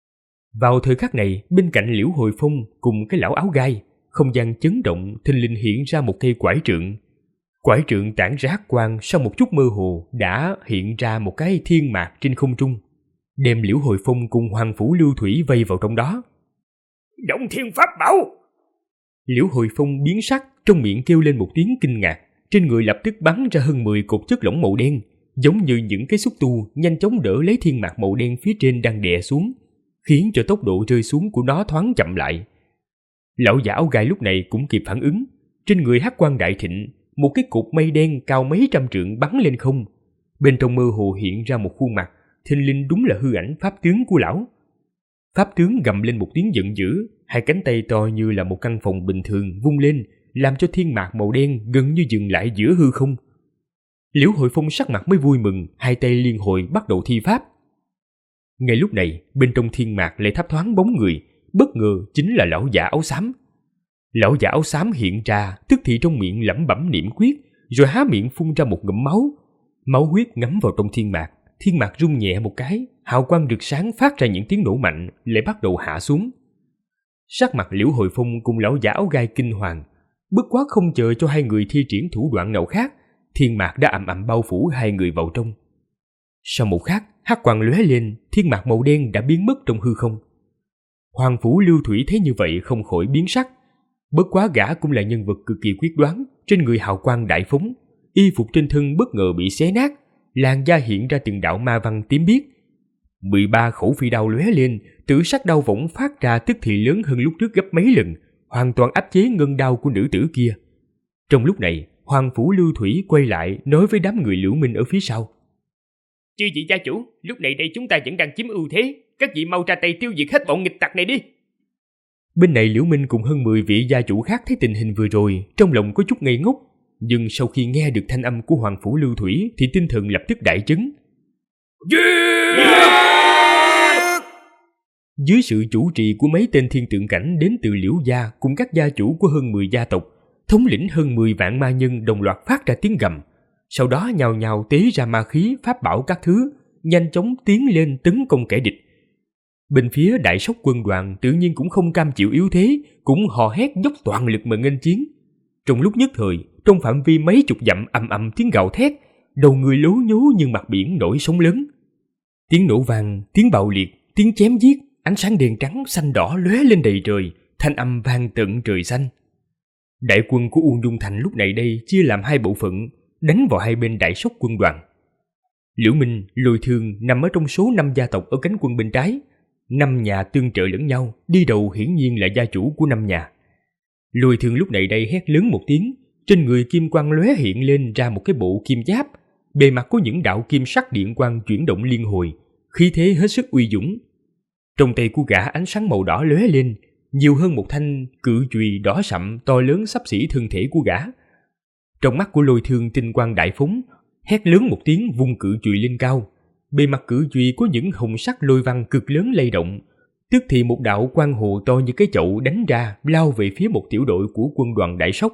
Vào thời khắc này, bên cạnh Liễu Hồi Phong cùng cái lão áo gai, không gian chấn động, thình lình hiện ra một cây quải trượng. Quải trượng tản ra hắc quang, sau một chút mơ hồ đã hiện ra một cái thiên mạc trên không trung, đem Liễu Hồi Phong cùng Hoàng Phủ Lưu Thủy vây vào trong đó. Động thiên pháp bảo! Liễu Hồi Phong biến sắc, trong miệng kêu lên một tiếng kinh ngạc, trên người lập tức bắn ra hơn 10 cột chất lỏng màu đen, giống như những cái xúc tu nhanh chóng đỡ lấy thiên mạc màu đen phía trên đang đè xuống, khiến cho tốc độ rơi xuống của nó thoáng chậm lại. Lão giả áo gai lúc này cũng kịp phản ứng, trên người hắc quang đại thịnh, một cái cột mây đen cao mấy trăm trượng bắn lên không, bên trong mơ hồ hiện ra một khuôn mặt, thình lình đúng là hư ảnh pháp tướng của lão. Pháp tướng gầm lên một tiếng giận dữ, hai cánh tay to như là một căn phòng bình thường vung lên, làm cho thiên mạc màu đen gần như dừng lại giữa hư không. Liễu Hội Phong sắc mặt mới vui mừng, hai tay liên hồi bắt đầu thi pháp. Ngay lúc này, bên trong thiên mạc lại thấp thoáng bóng người, bất ngờ chính là lão giả áo xám. Lão giả áo xám hiện ra, tức thì trong miệng lẩm bẩm niệm quyết, rồi há miệng phun ra một ngụm máu. Máu huyết ngấm vào trong thiên mạc rung nhẹ một cái, hào quang rực sáng phát ra những tiếng nổ mạnh, lại bắt đầu hạ xuống. Sắc mặt Liễu Hồi Phong cùng lão giả áo gai kinh hoàng, bất quá không chờ cho hai người thi triển thủ đoạn nào khác, thiên mạc đã ầm ầm bao phủ hai người vào trong. Sau một khắc, hắc quang lóe lên, thiên mạc màu đen đã biến mất trong hư không. Hoàng Phủ Lưu Thủy thấy như vậy không khỏi biến sắc. Bất quá gã cũng là nhân vật cực kỳ quyết đoán, trên người hào quang đại phóng, y phục trên thân bất ngờ bị xé nát, làn da hiện ra từng đạo ma văn tím biếc. 13 khẩu phi đao lóe lên, tử sắc đao võng phát ra tức thì lớn hơn lúc trước gấp mấy lần, hoàn toàn áp chế ngân đao của nữ tử kia. Trong lúc này, Hoàng Phủ Lưu Thủy quay lại nói với đám người Liễu Minh ở phía sau: Chư vị gia chủ, lúc này đây chúng ta vẫn đang chiếm ưu thế, các vị mau ra tay tiêu diệt hết bọn nghịch tặc này đi. Bên này Liễu Minh cùng hơn 10 vị gia chủ khác thấy tình hình vừa rồi, trong lòng có chút ngây ngốc, nhưng sau khi nghe được thanh âm của Hoàng Phủ Lưu Thủy thì tinh thần lập tức đại chấn. Dưới sự chủ trì của mấy tên thiên tượng cảnh đến từ Liễu gia cùng các gia chủ của hơn 10 gia tộc, thống lĩnh hơn 10 vạn ma nhân đồng loạt phát ra tiếng gầm, sau đó nhào nhào tế ra ma khí, pháp bảo các thứ, nhanh chóng tiến lên tấn công kẻ địch. Bên phía Đại Sóc quân đoàn tự nhiên cũng không cam chịu yếu thế, cũng hò hét dốc toàn lực mà nghênh chiến. Trong lúc nhất thời, trong phạm vi mấy chục dặm ầm ầm tiếng gào thét, đầu người lố nhố như mặt biển nổi sóng lớn. Tiếng nổ vang, tiếng bạo liệt, tiếng chém giết, ánh sáng đen trắng xanh đỏ lóe lên đầy trời, thanh âm vang tận trời xanh. Đại quân của U Nhung Thành lúc này đây chia làm hai bộ phận, đánh vào hai bên đại sóc quân đoàn. Liễu Minh, Lôi Thương nằm ở trong số 5 gia tộc ở cánh quân bên trái. 5 nhà tương trợ lẫn nhau, đi đầu hiển nhiên là gia chủ của 5 nhà. Lôi Thương lúc này đây hét lớn một tiếng, trên người kim quang lóe hiện lên ra một cái bộ kim giáp, bề mặt có những đạo kim sắc điện quang chuyển động liên hồi, khí thế hết sức uy dũng. Trong tay của gã ánh sáng màu đỏ lóe lên, nhiều hơn một thanh cự chùy đỏ sậm to lớn xấp xỉ thân thể của gã. Trong mắt của Lôi Thương tinh quang đại phóng, hét lớn một tiếng vung cự chùy lên cao. Bề mặt cự chùy có những hồng sắc lôi văn cực lớn lay động, tức thì một đạo quang hồ to như cái chậu đánh ra, lao về phía một tiểu đội của quân đoàn Đại Sóc.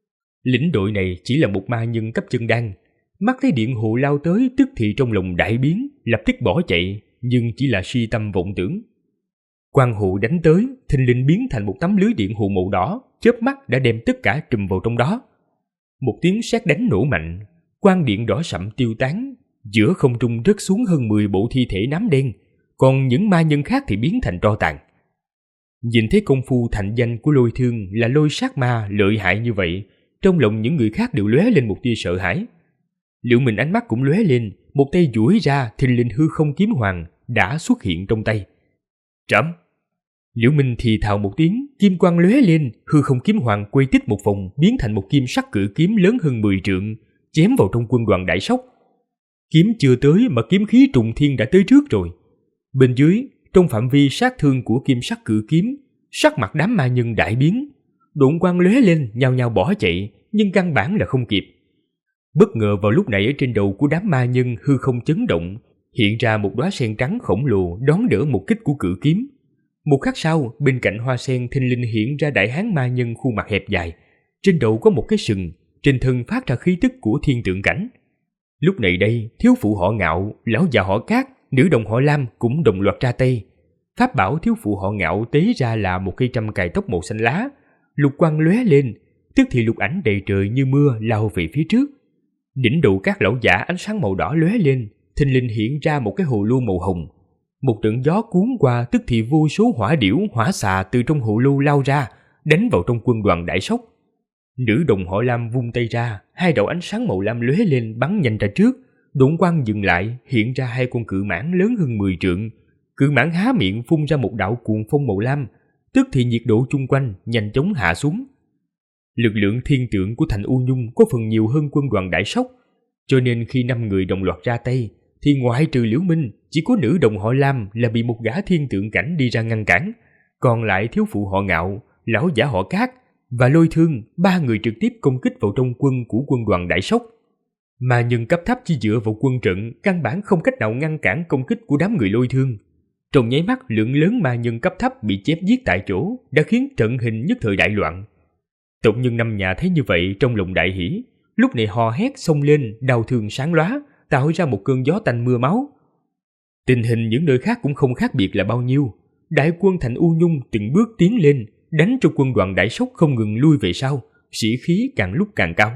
Lĩnh đội này chỉ là một ma nhân cấp chân đan, mắt thấy điện hồ lao tới tức thì trong lòng đại biến, lập tức bỏ chạy, nhưng chỉ là si tâm vọng tưởng. Quang hồ đánh tới, thình lình biến thành một tấm lưới điện hồ màu đỏ, chớp mắt đã đem tất cả trùm vào trong đó. Một tiếng sét đánh nổ mạnh, quang điện đỏ sậm tiêu tán, giữa không trung rớt xuống hơn 10 bộ thi thể nám đen, còn những ma nhân khác thì biến thành tro tàn. Nhìn thấy công phu thành danh của Lôi Thương là lôi sát ma lợi hại như vậy, trong lòng những người khác đều lóe lên một tia sợ hãi. Liễu Minh ánh mắt cũng lóe lên, một tay duỗi ra, thình lình hư không kiếm hoàng đã xuất hiện trong tay. Trẫm! Liễu Minh thì thào một tiếng, kim quang lóe lên, hư không kiếm hoàng quay tít một vòng, biến thành một kim sắc cự kiếm lớn hơn 10 trượng, chém vào trong quân đoàn Đại Sóc. Kiếm chưa tới mà kiếm khí trùng thiên đã tới trước rồi. Bên dưới, trong phạm vi sát thương của kim sắc cự kiếm, sắc mặt đám ma nhân đại biến, độn quang lóe lên, nhao nhao bỏ chạy, nhưng căn bản là không kịp. Bất ngờ vào lúc này ở trên đầu của đám ma nhân hư không chấn động, hiện ra một đóa sen trắng khổng lồ đón đỡ một kích của cự kiếm. Một khắc sau, bên cạnh hoa sen thình lình hiện ra đại hán ma nhân khuôn mặt hẹp dài, trên đầu có một cái sừng, trên thân phát ra khí tức của thiên tượng cảnh. Lúc này đây, thiếu phụ họ Ngạo, lão già họ Cát, nữ đồng họ Lam cũng đồng loạt ra tay. Pháp bảo thiếu phụ họ Ngạo tế ra là một cây trăm cài tóc màu xanh lá, lục quang lóe lên, tức thì lục ảnh đầy trời như mưa lao về phía trước. Đỉnh đầu các lão giả ánh sáng màu đỏ lóe lên, thình lình hiện ra một cái hồ lô màu hồng. Một trận gió cuốn qua, tức thì vô số hỏa điểu, hỏa xà từ trong hồ lô lao ra, đánh vào trong quân đoàn Đại Sóc. Nữ đồng họ Lam vung tay ra, hai đạo ánh sáng màu lam lóe lên bắn nhanh ra trước, độn quang dừng lại, hiện ra hai con cự mãng lớn hơn 10 trượng. Cự mãng há miệng phun ra một đạo cuồng phong màu lam, tức thì nhiệt độ chung quanh nhanh chóng hạ xuống. Lực lượng thiên tượng của thành U Nhung có phần nhiều hơn quân đoàn Đại Sóc, cho nên khi 5 người đồng loạt ra tay, thì ngoại trừ Liễu Minh, chỉ có nữ đồng họ Lam là bị một gã thiên tượng cảnh đi ra ngăn cản, còn lại thiếu phụ họ Ngạo, lão giả họ Cát và Lôi Thương, 3 người trực tiếp công kích vào trong quân của quân đoàn Đại Sóc. Mà nhân cấp thấp chỉ dựa vào quân trận, căn bản không cách nào ngăn cản công kích của đám người Lôi Thương. Trong nháy mắt, lượng lớn ma nhân cấp thấp bị chém giết tại chỗ, đã khiến trận hình nhất thời đại loạn. Tộc nhân 5 nhà thấy như vậy trong lòng đại hỉ, lúc này hò hét xông lên, đao thương sáng lóa, tạo ra một cơn gió tanh mưa máu. Tình hình những nơi khác cũng không khác biệt là bao nhiêu. Đại quân thành U Nhung từng bước tiến lên, đánh cho quân đoàn Đại Sóc không ngừng lui về sau, sĩ khí càng lúc càng cao.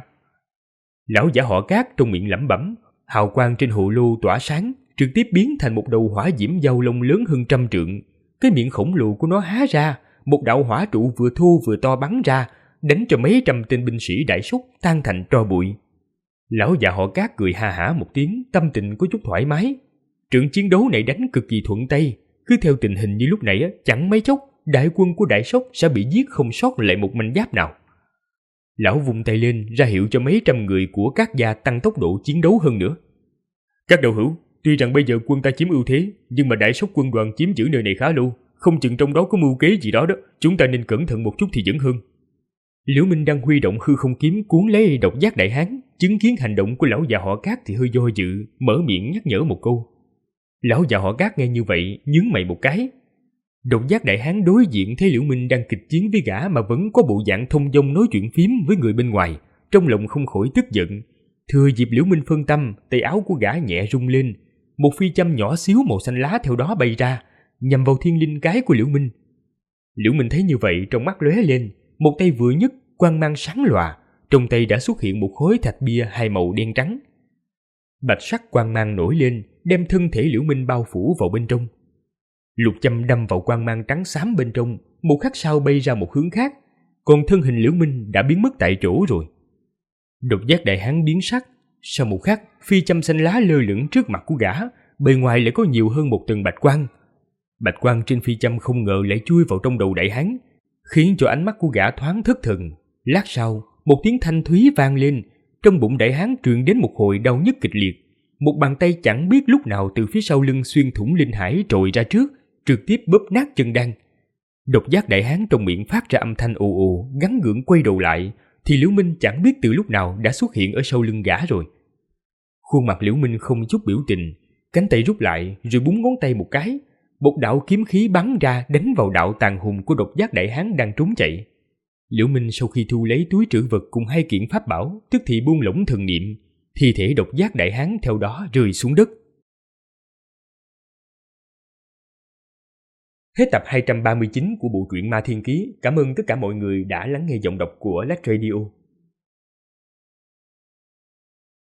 Lão giả họ Cát trong miệng lẩm bẩm, hào quang trên hồ lô tỏa sáng, trực tiếp biến thành một đầu hỏa diễm dao lông lớn hơn 100 trượng. Cái miệng khổng lồ của nó há ra, một đạo hỏa trụ vừa thô vừa to bắn ra, đánh cho mấy trăm tên binh sĩ Đại Sóc tan thành tro bụi. Lão già họ Cát cười ha hả một tiếng, tâm tình có chút thoải mái. Trận chiến đấu này đánh cực kỳ thuận tay, cứ theo tình hình như lúc này chẳng mấy chốc đại quân của Đại Sóc sẽ bị giết không sót lại một manh giáp nào. Lão vung tay lên ra hiệu cho mấy trăm người của các gia tăng tốc độ chiến đấu hơn nữa. Các đạo hữu, tuy rằng bây giờ quân ta chiếm ưu thế, nhưng mà Đại Sóc quân đoàn chiếm giữ nơi này khá lâu, không chừng trong đó có mưu kế gì đó, chúng ta nên cẩn thận một chút thì vẫn hơn. Liễu Minh đang huy động hư không kiếm cuốn lấy độc giác đại hán, chứng kiến hành động của lão già họ Cát thì hơi do dự, mở miệng nhắc nhở một câu. Lão già họ Cát nghe như vậy, nhướng mày một cái. Độc giác đại hán đối diện thấy Liễu Minh đang kịch chiến với gã mà vẫn có bộ dạng thông dong nói chuyện phím với người bên ngoài, trong lòng không khỏi tức giận. Thừa dịp Liễu Minh phân tâm, tay áo của gã nhẹ rung lên, một phi châm nhỏ xíu màu xanh lá theo đó bay ra, nhằm vào thiên linh cái của Liễu Minh. Liễu Minh thấy như vậy trong mắt lóe lên, một tay vừa nhấc, quang mang sáng lòa, trong tay đã xuất hiện một khối thạch bia hai màu đen trắng. Bạch sắc quang mang nổi lên, đem thân thể Liễu Minh bao phủ vào bên trong. Lục châm đâm vào quang mang trắng xám bên trong, một khắc sau bay ra một hướng khác, còn thân hình Liễu Minh đã biến mất tại chỗ rồi. Độc giác đại hán biến sắc, sau một khắc, phi châm xanh lá lơ lửng trước mặt của gã, bề ngoài lại có nhiều hơn một tầng bạch quang. Bạch quang trên phi châm không ngờ lại chui vào trong đầu đại hán, khiến cho ánh mắt của gã thoáng thất thần. Lát sau, một tiếng thanh thúy vang lên, trong bụng đại hán truyền đến một hồi đau nhức kịch liệt. Một bàn tay chẳng biết lúc nào từ phía sau lưng xuyên thủng linh hải trồi ra trước, trực tiếp bóp nát chân đan. Độc giác đại hán trong miệng phát ra âm thanh ồ ồ, gắn gượng quay đầu lại, thì Liễu Minh chẳng biết từ lúc nào đã xuất hiện ở sau lưng gã rồi. Khuôn mặt Liễu Minh không chút biểu tình, cánh tay rút lại rồi búng ngón tay một cái, một đạo kiếm khí bắn ra đánh vào đạo tàn hùng của độc giác đại hán đang trốn chạy. Liễu Minh sau khi thu lấy túi trữ vật cùng 2 kiện pháp bảo, tức thì buông lỏng thần niệm, thi thể độc giác đại hán theo đó rơi xuống đất. Hết tập 239 của bộ truyện Ma Thiên Ký. Cảm ơn tất cả mọi người đã lắng nghe giọng đọc của Lách Radio.